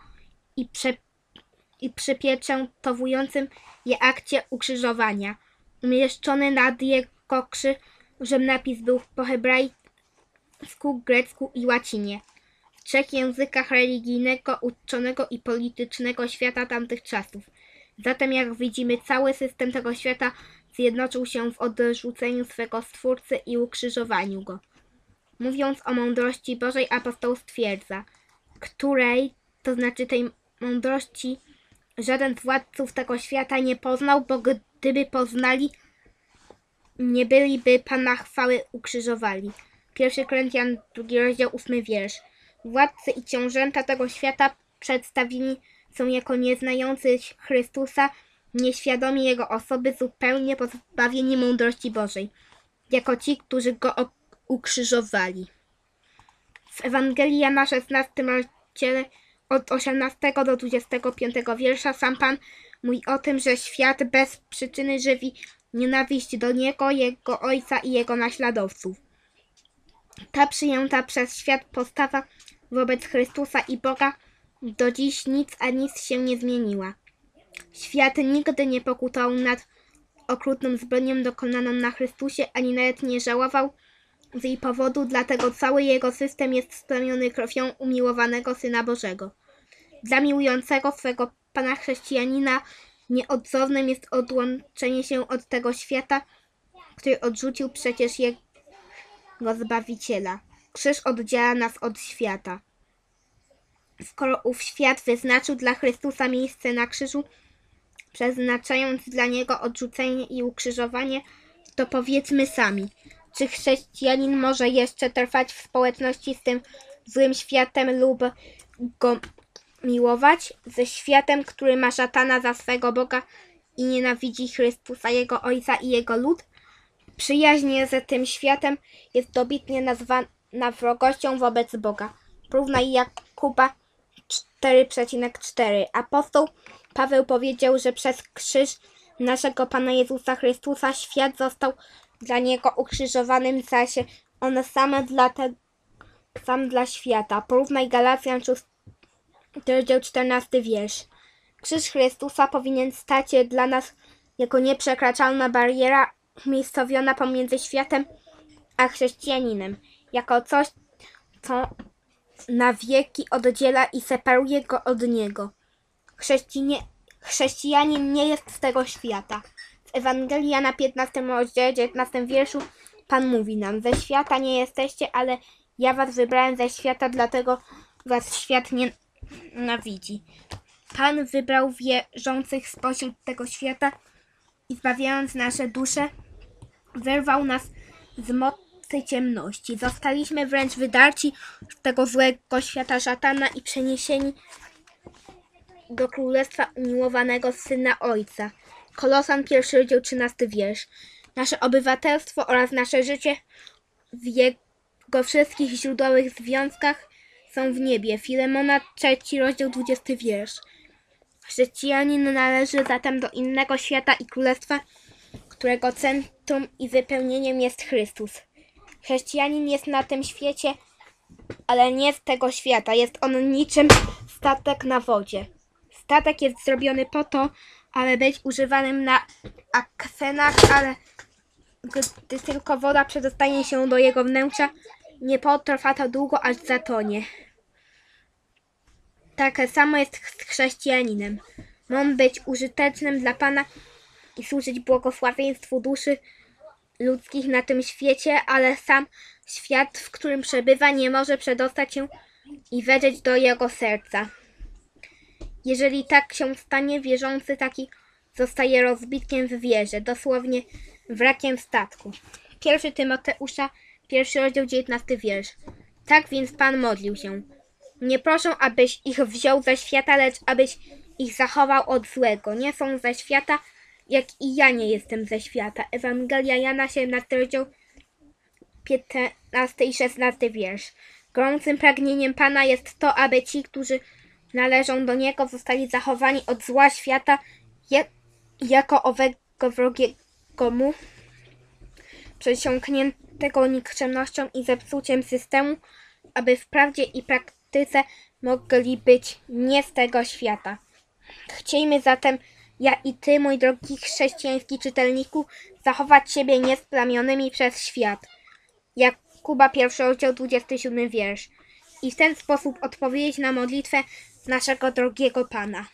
i przypieczętowującym je akcie ukrzyżowania. Umieszczony nad jego krzyżem napis był po hebrajsku, grecku i łacinie. W trzech językach religijnego, uczonego i politycznego świata tamtych czasów. Zatem, jak widzimy, cały system tego świata zjednoczył się w odrzuceniu swego Stwórcy i ukrzyżowaniu go. Mówiąc o mądrości Bożej, apostoł stwierdza, której, to znaczy tej mądrości, żaden z władców tego świata nie poznał, bo gdyby poznali, nie byliby Pana chwały ukrzyżowali. 1 Koryntian, 2 rozdział 8 wiersz. Władcy i książęta tego świata przedstawieni są jako nieznający Chrystusa, nieświadomi Jego osoby, zupełnie pozbawieni mądrości Bożej, jako ci, którzy Go ukrzyżowali. W Ewangelii Jana 16 rozdziale od 18 do 25 wiersza sam Pan mówi o tym, że świat bez przyczyny żywi nienawiść do Niego, Jego Ojca i Jego naśladowców. Ta przyjęta przez świat postawa wobec Chrystusa i Boga do dziś nic a nic się nie zmieniła. Świat nigdy nie pokutował nad okrutną zbrodnią dokonaną na Chrystusie, ani nawet nie żałował z jej powodu, dlatego cały jego system jest splamiony krwią umiłowanego Syna Bożego. Dla miłującego swego Pana chrześcijanina nieodzownym jest odłączenie się od tego świata, który odrzucił przecież jego Zbawiciela. Krzyż oddziela nas od świata. Skoro ów świat wyznaczył dla Chrystusa miejsce na krzyżu, przeznaczając dla Niego odrzucenie i ukrzyżowanie, to powiedzmy sami, czy chrześcijanin może jeszcze trwać w społeczności z tym złym światem lub go miłować? Ze światem, który ma szatana za swego Boga i nienawidzi Chrystusa, Jego Ojca i Jego lud? Przyjaźń z tym światem jest dobitnie nazwana wrogością wobec Boga. Porównaj Jakuba 4,4. Apostoł Paweł powiedział, że przez krzyż naszego Pana Jezusa Chrystusa świat został dla Niego ukrzyżowanym, zaś On sam dla świata. Porównaj Galacjan 6, rozdział 14 wiersz. Krzyż Chrystusa powinien stać się dla nas jako nieprzekraczalna bariera umiejscowiona pomiędzy światem a chrześcijaninem, jako coś, co na wieki oddziela i separuje go od niego. Chrześcijanin nie jest z tego świata. W Ewangelii Jana 15 rozdziale 19 wierszu Pan mówi nam: ze świata nie jesteście, ale ja was wybrałem ze świata, dlatego was świat nienawidzi. Pan wybrał wierzących spośród tego świata i zbawiając nasze dusze, wyrwał nas z mocy ciemności. Zostaliśmy wręcz wydarci z tego złego świata szatana i przeniesieni do królestwa umiłowanego Syna Ojca. Kolosan 1 rozdział 13 wiersz. Nasze obywatelstwo oraz nasze życie w jego wszystkich źródłowych związkach są w niebie. Filemona 3 rozdział 20 wiersz. Chrześcijanin należy zatem do innego świata i królestwa, którego centrum i wypełnieniem jest Chrystus. Chrześcijanin jest na tym świecie, ale nie z tego świata. Jest on niczym statek na wodzie. Statek jest zrobiony po to, aby być używanym na akwenach, ale gdy tylko woda przedostanie się do jego wnętrza, nie potrwa to długo, aż zatonie. Tak samo jest z chrześcijaninem. Ma być użytecznym dla Pana i służyć błogosławieństwu duszy ludzkich na tym świecie, ale sam świat, w którym przebywa, nie może przedostać się i wedrzeć do jego serca. Jeżeli tak się stanie, wierzący taki zostaje rozbitkiem w wierze, dosłownie wrakiem statku. 1 Tymoteusza, 1 rozdział 19 wiersz. Tak więc Pan modlił się: nie proszę, abyś ich wziął ze świata, lecz abyś ich zachował od złego. Nie są ze świata, jak i ja nie jestem ze świata. Ewangelia Jana 17 rozdział 15 i 16 wiersz. Gorącym pragnieniem Pana jest to, aby ci, którzy należą do Niego, zostali zachowani od zła świata, jako owego wrogiego mu, przesiąkniętego nikczemnością i zepsuciem systemu, aby w prawdzie i praktyce mogli być nie z tego świata. Chciejmy zatem, ja i ty, mój drogi chrześcijański czytelniku, zachować siebie niesplamionymi przez świat. Jakuba 1 rozdział 27 wiersz. I w ten sposób odpowiedzieć na modlitwę naszego drogiego Pana.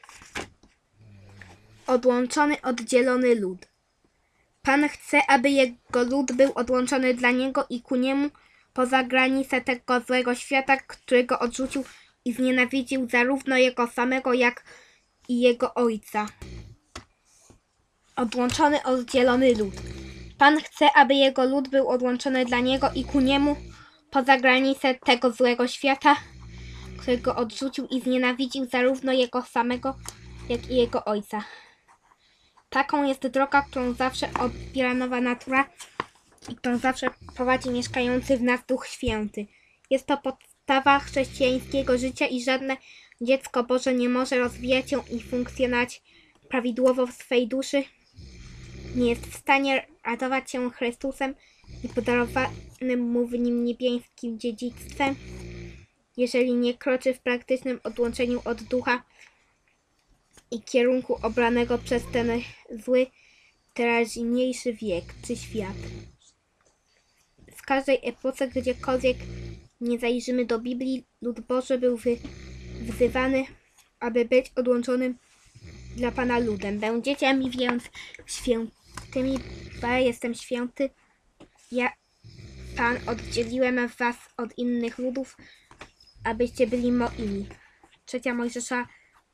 Odłączony, oddzielony lud. Pan chce, aby jego lud był odłączony dla Niego i ku Niemu poza granice tego złego świata, którego odrzucił i znienawidził zarówno Jego samego, jak i Jego Ojca. Odłączony, oddzielony lud. Pan chce, aby Jego lud był odłączony dla Niego i ku Niemu poza granice tego złego świata, którego odrzucił i znienawidził zarówno Jego samego, jak i Jego Ojca. Taką jest droga, którą zawsze odbiera nowa natura i którą zawsze prowadzi mieszkający w nas Duch Święty. Jest to podstawa chrześcijańskiego życia i żadne dziecko Boże nie może rozwijać się i funkcjonować prawidłowo w swej duszy. Nie jest w stanie radować się Chrystusem i podarowanym mu w nim niebieskim dziedzictwem, jeżeli nie kroczy w praktycznym odłączeniu od ducha i kierunku obranego przez ten zły, teraźniejszy wiek czy świat. W każdej epoce, gdziekolwiek nie zajrzymy do Biblii, lud Boży był wzywany, aby być odłączonym dla Pana ludem. Będziecie mi więc świętymi tymi, bo jestem święty. Ja, Pan, oddzieliłem was od innych ludów, abyście byli moimi. 3 Mojżesza,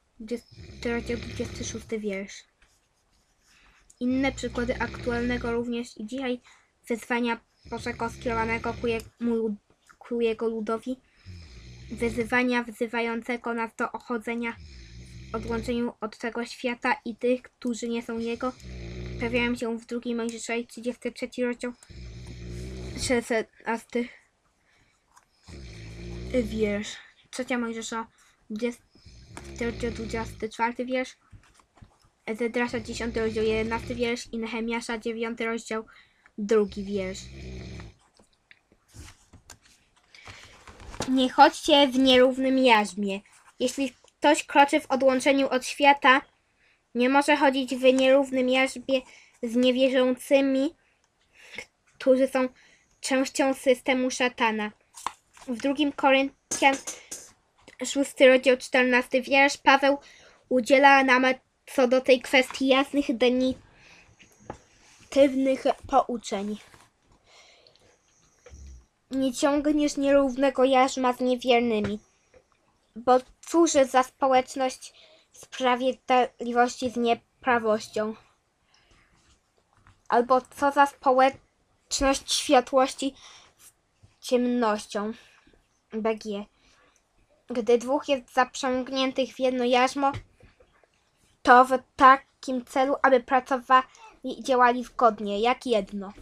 26 wiersz. Inne przykłady aktualnego również i dzisiaj wezwania Bożego skierowanego ku jego ludowi, wyzywania wzywającego nas do ochodzenia w odłączeniu od tego świata i tych, którzy nie są jego, pojawiają się w 2 Mojżesza 33 rozdział 16 wiersz, 3 Mojżesza 24 wiersz, Ezedrasza 10 rozdział 11 wiersz i Nehemiasza 9 rozdział 2 wiersz. Nie chodźcie w nierównym jarzmie. Jeśli ktoś kroczy w odłączeniu od świata, nie może chodzić w nierównym jarzmie z niewierzącymi, którzy są częścią systemu szatana. W 2 Koryntian 6 rozdział 14 wiersz Paweł udziela nam co do tej kwestii jasnych, definitywnych pouczeń. Nie ciągniesz nierównego jarzma z niewiernymi, bo cóż za społeczność sprawiedliwości z nieprawością? Albo co za społeczność światłości z ciemnością? BG. Gdy dwóch jest zaprzęgniętych w jedno jarzmo, to w takim celu, aby pracowali i działali zgodnie, jak jedno.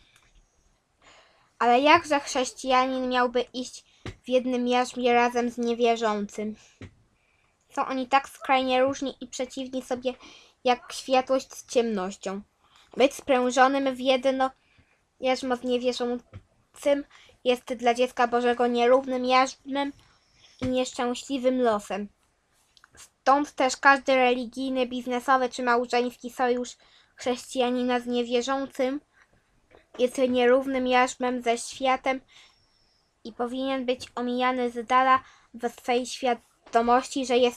Ale jakże chrześcijanin miałby iść w jednym jarzmie razem z niewierzącym? Są oni tak skrajnie różni i przeciwni sobie, jak światłość z ciemnością. Być sprężonym w jedno jarzmo z niewierzącym jest dla dziecka Bożego nierównym jarzmem i nieszczęśliwym losem. Stąd też każdy religijny, biznesowy czy małżeński sojusz chrześcijanina z niewierzącym jest nierównym jarzmem ze światem i powinien być omijany z dala w swej świadomości, że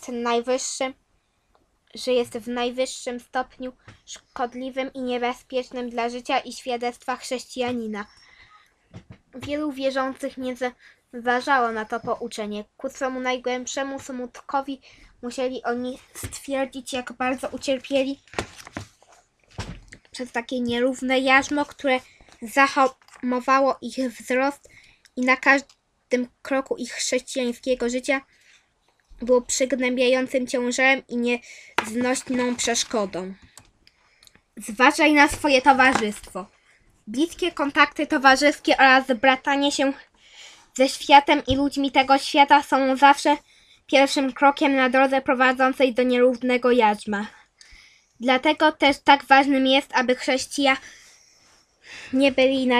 jest w najwyższym stopniu szkodliwym i niebezpiecznym dla życia i świadectwa chrześcijanina. Wielu wierzących nie zważało na to pouczenie. Ku swemu najgłębszemu smutkowi musieli oni stwierdzić, jak bardzo ucierpieli przez takie nierówne jarzmo, które zahamowało ich wzrost i na każdym kroku ich chrześcijańskiego życia było przygnębiającym ciężarem i nieznośną przeszkodą. Zważaj na swoje towarzystwo. Bliskie kontakty towarzyskie oraz bratanie się ze światem i ludźmi tego świata są zawsze pierwszym krokiem na drodze prowadzącej do nierównego jarzma. Dlatego też tak ważnym jest, aby chrześcijanie nie byli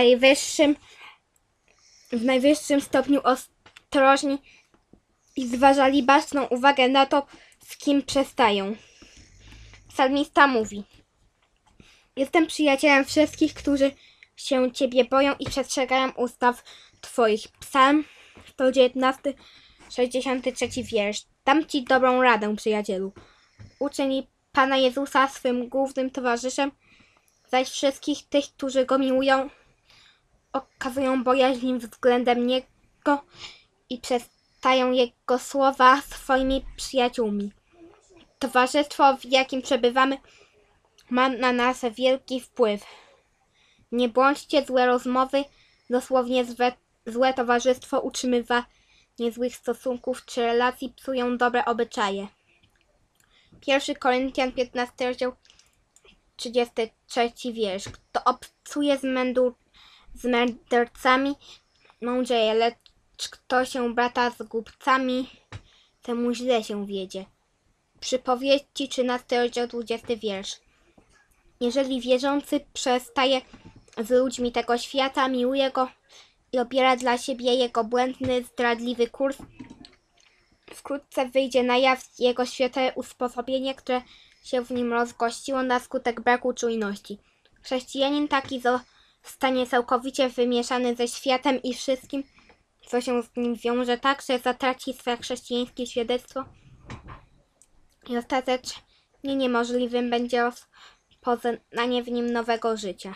w najwyższym stopniu ostrożni i zważali baczną uwagę na to, z kim przestają. Psalmista mówi: jestem przyjacielem wszystkich, którzy się Ciebie boją i przestrzegają ustaw Twoich. Psalm 119, 63 wiersz. Dam Ci dobrą radę, przyjacielu. Uczyń Pana Jezusa swym głównym towarzyszem, zaś wszystkich tych, którzy Go miłują, okazują bojaźń względem Niego i przestają Jego słowa swoimi przyjaciółmi. Towarzystwo, w jakim przebywamy, ma na nas wielki wpływ. Nie bądźcie złe rozmowy, dosłownie złe towarzystwo, utrzymywanie złych stosunków czy relacji psują dobre obyczaje. 1 Koryntian 15 rozdział 33 wiersz. Kto obcuje z mędrcami, mądrzeje, lecz kto się brata z głupcami, temu źle się wiedzie. Przypowieści 13 rozdział 20 wiersz. Jeżeli wierzący przestaje z ludźmi tego świata, miłuje go i obiera dla siebie jego błędny, zdradliwy kurs, wkrótce wyjdzie na jaw jego święte usposobienie, które się w nim rozgościło na skutek braku czujności. Chrześcijanin taki zostanie całkowicie wymieszany ze światem i wszystkim, co się z nim wiąże, tak, że zatraci swe chrześcijańskie świadectwo i ostatecznie niemożliwym będzie poznanie w nim nowego życia.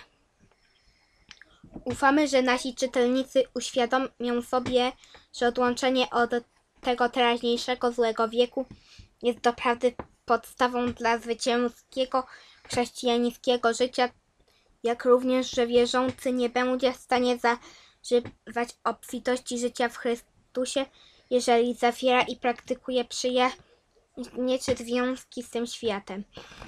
Ufamy, że nasi czytelnicy uświadomią sobie, że odłączenie od tego teraźniejszego złego wieku jest doprawdy podstawą dla zwycięskiego chrześcijańskiego życia, jak również, że wierzący nie będzie w stanie zażywać obfitości życia w Chrystusie, jeżeli zawiera i praktykuje przyjaźnie czy związki z tym światem.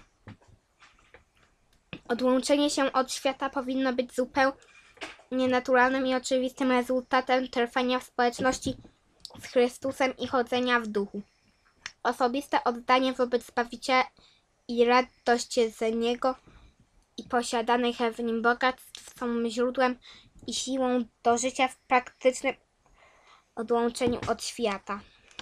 Odłączenie się od świata powinno być zupełnie naturalnym i oczywistym rezultatem trwania w społeczności z Chrystusem i chodzenia w duchu. Osobiste oddanie wobec Zbawiciela i radość z Niego i posiadanych w Nim bogactw są źródłem i siłą do życia w praktycznym odłączeniu od świata.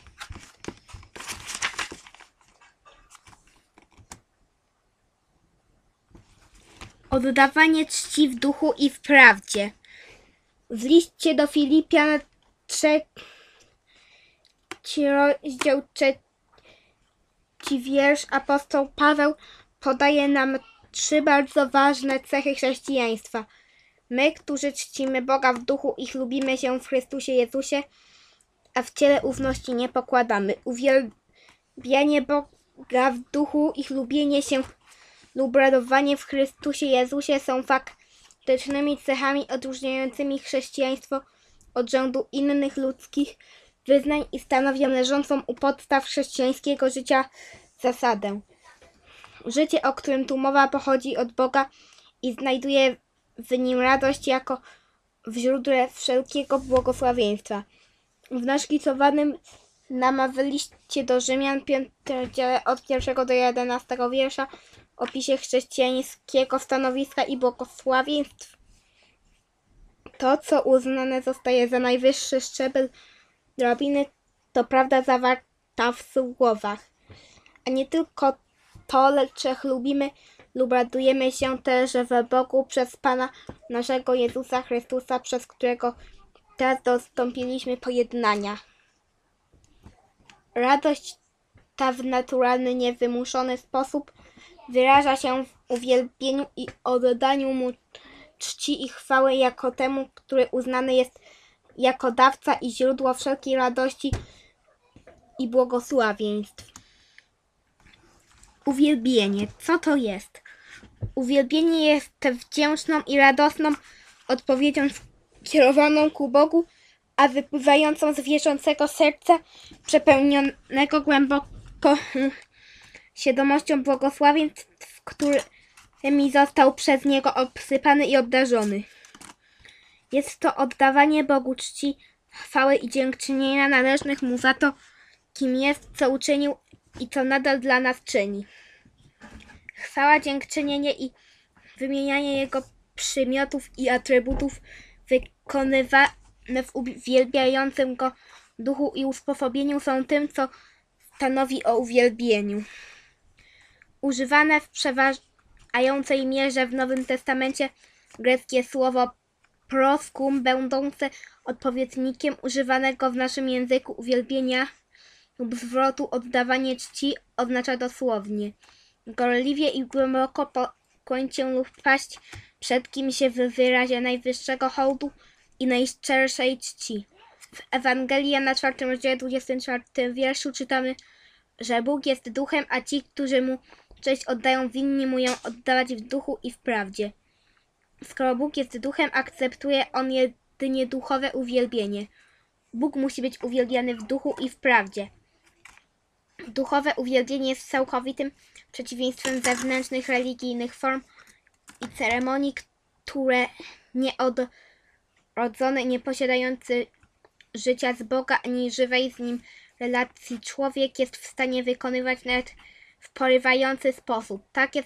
Oddawanie czci w duchu i w prawdzie. W liście do Filipian 3 rozdział 3 wiersz apostoł Paweł podaje nam 3 bardzo ważne cechy chrześcijaństwa. My, którzy czcimy Boga w duchu i chlubimy się w Chrystusie Jezusie, a w ciele ufności nie pokładamy. Uwielbianie Boga w duchu i chlubienie się lub radowanie w Chrystusie Jezusie są faktycznymi cechami odróżniającymi chrześcijaństwo od rzędu innych ludzkich wyznań i stanowią leżącą u podstaw chrześcijańskiego życia zasadę. Życie, o którym tu mowa, pochodzi od Boga i znajduje w nim radość jako w źródle wszelkiego błogosławieństwa. W naszkicowanym nam w liście do Rzymian 5 rozdziale od 1 do 11 wiersza opisie chrześcijańskiego stanowiska i błogosławieństw to, co uznane zostaje za najwyższy szczebel drabiny, to prawda zawarta w słowach. A nie tylko to, lecz chlubimy lub radujemy się też w Bogu przez Pana naszego Jezusa Chrystusa, przez którego teraz dostąpiliśmy pojednania. Radość ta w naturalny, niewymuszony sposób wyraża się w uwielbieniu i oddaniu Mu czci i chwały jako temu, który uznany jest jako dawca i źródło wszelkiej radości i błogosławieństw. Uwielbienie. Co to jest? Uwielbienie jest wdzięczną i radosną odpowiedzią skierowaną ku Bogu, a wypływającą z wierzącego serca, przepełnionego głęboko świadomością błogosławieństw, którymi został przez Niego obsypany i obdarzony. Jest to oddawanie Bogu czci, chwały i dziękczynienia należnych Mu za to, kim jest, co uczynił i co nadal dla nas czyni. Chwała, dziękczynienie i wymienianie Jego przymiotów i atrybutów wykonywane w uwielbiającym Go duchu i usposobieniu są tym, co stanowi o uwielbieniu. Używane w przeważającej mierze w Nowym Testamencie greckie słowo proskum, będące odpowiednikiem używanego w naszym języku uwielbienia lub zwrotu oddawanie czci, oznacza dosłownie gorliwie i głęboko pokłonić się lub paść przed kimś w wyrazie najwyższego hołdu i najszczerszej czci. W Ewangelii Jana 4 rozdziale 24 wierszu czytamy, że Bóg jest duchem, a ci, którzy Mu cześć oddają, winni Mu ją oddawać w duchu i w prawdzie. Skoro Bóg jest duchem, akceptuje On jedynie duchowe uwielbienie. Bóg musi być uwielbiany w duchu i w prawdzie. Duchowe uwielbienie jest całkowitym przeciwieństwem zewnętrznych religijnych form i ceremonii, które nieodrodzony, nieposiadający życia z Boga ani żywej z Nim relacji człowiek jest w stanie wykonywać nawet w porywający sposób. Takie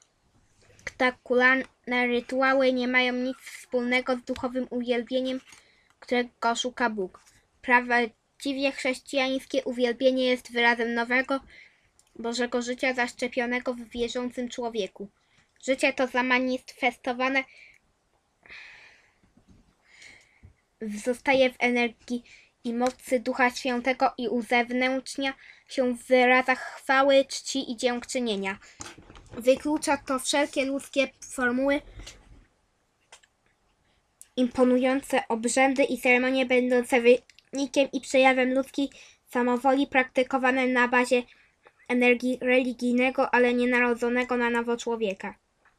spektakularne rytuały nie mają nic wspólnego z duchowym uwielbieniem, którego szuka Bóg. Prawdziwie chrześcijańskie uwielbienie jest wyrazem nowego, Bożego życia zaszczepionego w wierzącym człowieku. Życie to zamanifestowane zostaje w energii i mocy Ducha Świętego i uzewnętrznia się w wyrazach chwały, czci i dziękczynienia. Wyklucza to wszelkie ludzkie formuły, imponujące obrzędy i ceremonie będące wynikiem i przejawem ludzkiej samowoli praktykowane na bazie energii religijnego, ale nienarodzonego na nowo człowieka.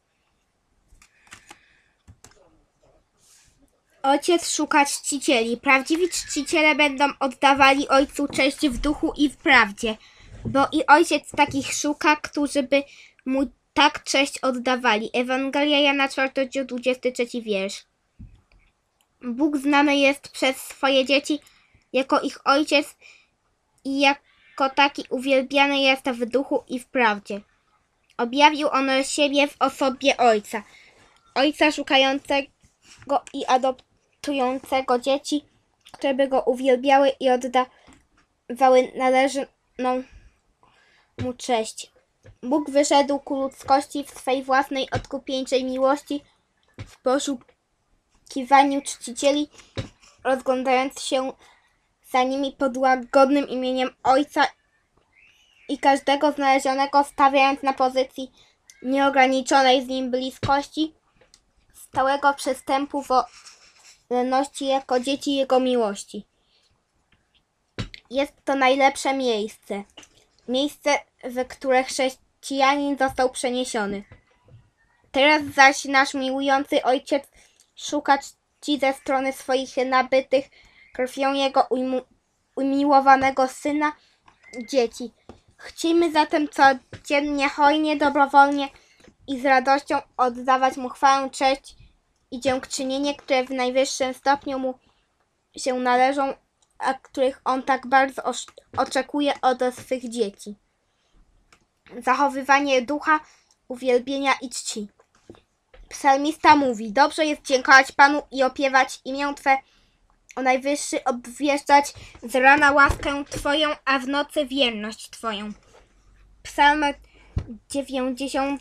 Ojciec szuka czcicieli. Prawdziwi czciciele będą oddawali Ojcu cześć w duchu i w prawdzie, bo i Ojciec takich szuka, którzy by Mu tak cześć oddawali. Ewangelia Jana 4, 23 wiersz. Bóg znany jest przez swoje dzieci jako ich Ojciec i jako taki uwielbiany jest w duchu i w prawdzie. Objawił On siebie w osobie Ojca. Ojca szukającego i adoptującego dzieci, które by Go uwielbiały i oddawały należną Mu cześć. Bóg wyszedł ku ludzkości w swej własnej odkupieńczej miłości, w poszukiwaniu czcicieli, rozglądając się za nimi pod łagodnym imieniem Ojca i każdego znalezionego stawiając na pozycji nieograniczonej z Nim bliskości, stałego przystępu wolności jako dzieci Jego miłości. Jest to najlepsze miejsce, w które chrześcijanin został przeniesiony. Teraz zaś nasz miłujący Ojciec szuka czci ze strony swoich nabytych krwią Jego umiłowanego Syna dzieci. Chciejmy zatem codziennie, hojnie, dobrowolnie i z radością oddawać Mu chwałę, cześć i dziękczynienie, które w najwyższym stopniu Mu się należą, a których On tak bardzo oczekuje od swych dzieci. Zachowywanie ducha, uwielbienia i czci. Psalmista mówi: dobrze jest dziękować Panu i opiewać imię Twe, o Najwyższy, obwieszczać z rana łaskę Twoją, a w nocy wierność Twoją. Psalm 92,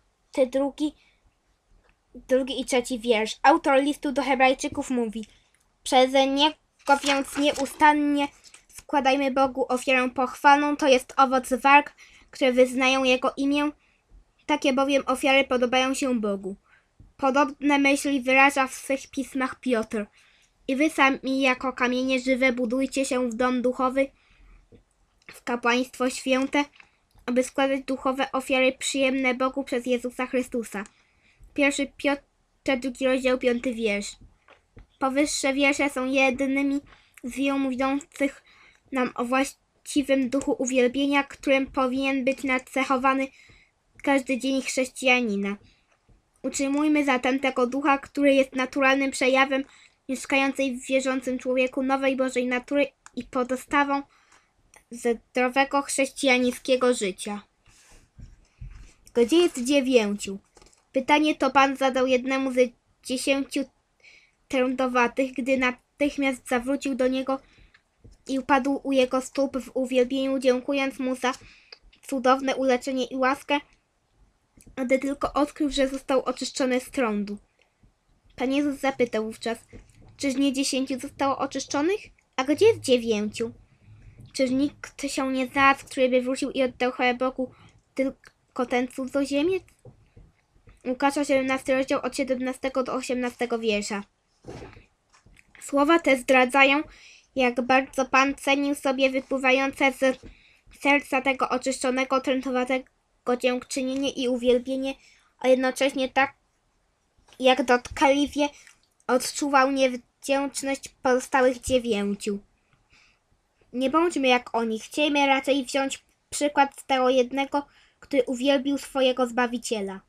2 i 3 wiersz. Autor listu do Hebrajczyków mówi: przez niego więc nieustannie składajmy Bogu ofiarę pochwalną, to jest owoc warg, które wyznają Jego imię. Takie bowiem ofiary podobają się Bogu. Podobne myśli wyraża w swych pismach Piotr. I wy sami jako kamienie żywe budujcie się w dom duchowy, w kapłaństwo święte, aby składać duchowe ofiary przyjemne Bogu przez Jezusa Chrystusa. 1 Piotra 2 rozdział 5 wiersz. Powyższe wiersze są jedynymi z wielu mówiących nam o właściwym duchu uwielbienia, którym powinien być nacechowany każdy dzień chrześcijanina. Utrzymujmy zatem tego ducha, który jest naturalnym przejawem mieszkającej w wierzącym człowieku nowej Bożej natury i podstawą zdrowego chrześcijańskiego życia. Gdzie jest 9? Pytanie to Pan zadał jednemu z 10 trędowatych, gdy natychmiast zawrócił do niego i upadł u jego stóp w uwielbieniu, dziękując mu za cudowne uleczenie i łaskę, gdy tylko odkrył, że został oczyszczony z trądu. Pan Jezus zapytał wówczas: czyż nie 10 zostało oczyszczonych? A gdzie jest 9? Czyż nikt się nie znalazł, który by wrócił i oddał chwałę Bogu, tylko ten cudzoziemiec? Łukasza 17 rozdział od 17 do 18 wiersza. Słowa te zdradzają, jak bardzo Pan cenił sobie wypływające z serca tego oczyszczonego, trętowatego dziękczynienie i uwielbienie, a jednocześnie tak, jak dotkliwie odczuwał niewdzięczność pozostałych 9. Nie bądźmy jak oni, chciejmy raczej wziąć przykład z tego jednego, który uwielbił swojego Zbawiciela.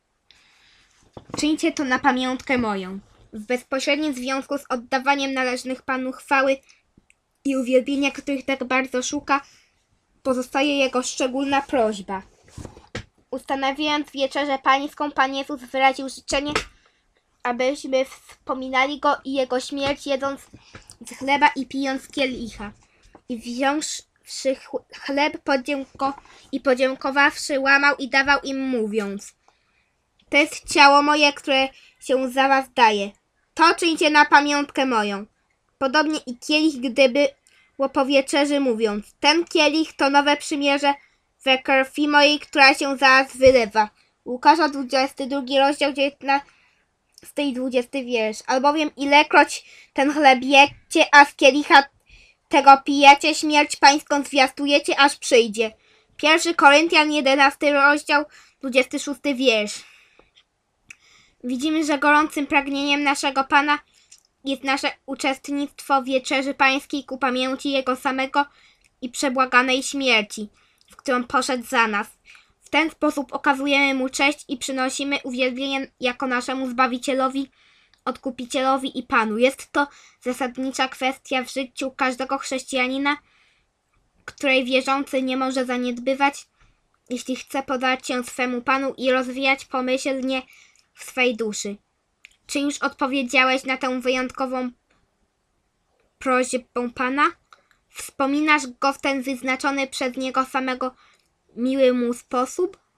Czyńcie to na pamiątkę moją. W bezpośrednim związku z oddawaniem należnych Panu chwały i uwielbienia, których tak bardzo szuka, pozostaje Jego szczególna prośba. Ustanawiając wieczerzę pańską, Pan Jezus wyraził życzenie, abyśmy wspominali Go i Jego śmierć, jedząc z chleba i pijąc z kielicha. I wziąwszy chleb, podziękowawszy, łamał i dawał im, mówiąc: to jest ciało moje, które się za was daje. To czyńcie na pamiątkę moją. Podobnie i kielich, gdy było po wieczerzy, mówiąc: ten kielich to nowe przymierze we krwi mojej, która się zaraz wylewa. Łukasza 22 rozdział 19 i 20 wiersz. Albowiem ilekroć ten chleb jecie, a z kielicha tego pijecie, śmierć pańską zwiastujecie, aż przyjdzie. 1 Koryntian 11 rozdział 26 wiersz. Widzimy, że gorącym pragnieniem naszego Pana jest nasze uczestnictwo w wieczerzy pańskiej ku pamięci Jego samego i przebłaganej śmierci, w którą poszedł za nas. W ten sposób okazujemy Mu cześć i przynosimy uwielbienie jako naszemu Zbawicielowi, Odkupicielowi i Panu. Jest to zasadnicza kwestia w życiu każdego chrześcijanina, której wierzący nie może zaniedbywać, jeśli chce podać się swemu Panu i rozwijać pomyślnie w swej duszy. Czy już odpowiedziałeś na tę wyjątkową prośbę Pana? Wspominasz Go w ten wyznaczony przez Niego samego miły Mu sposób?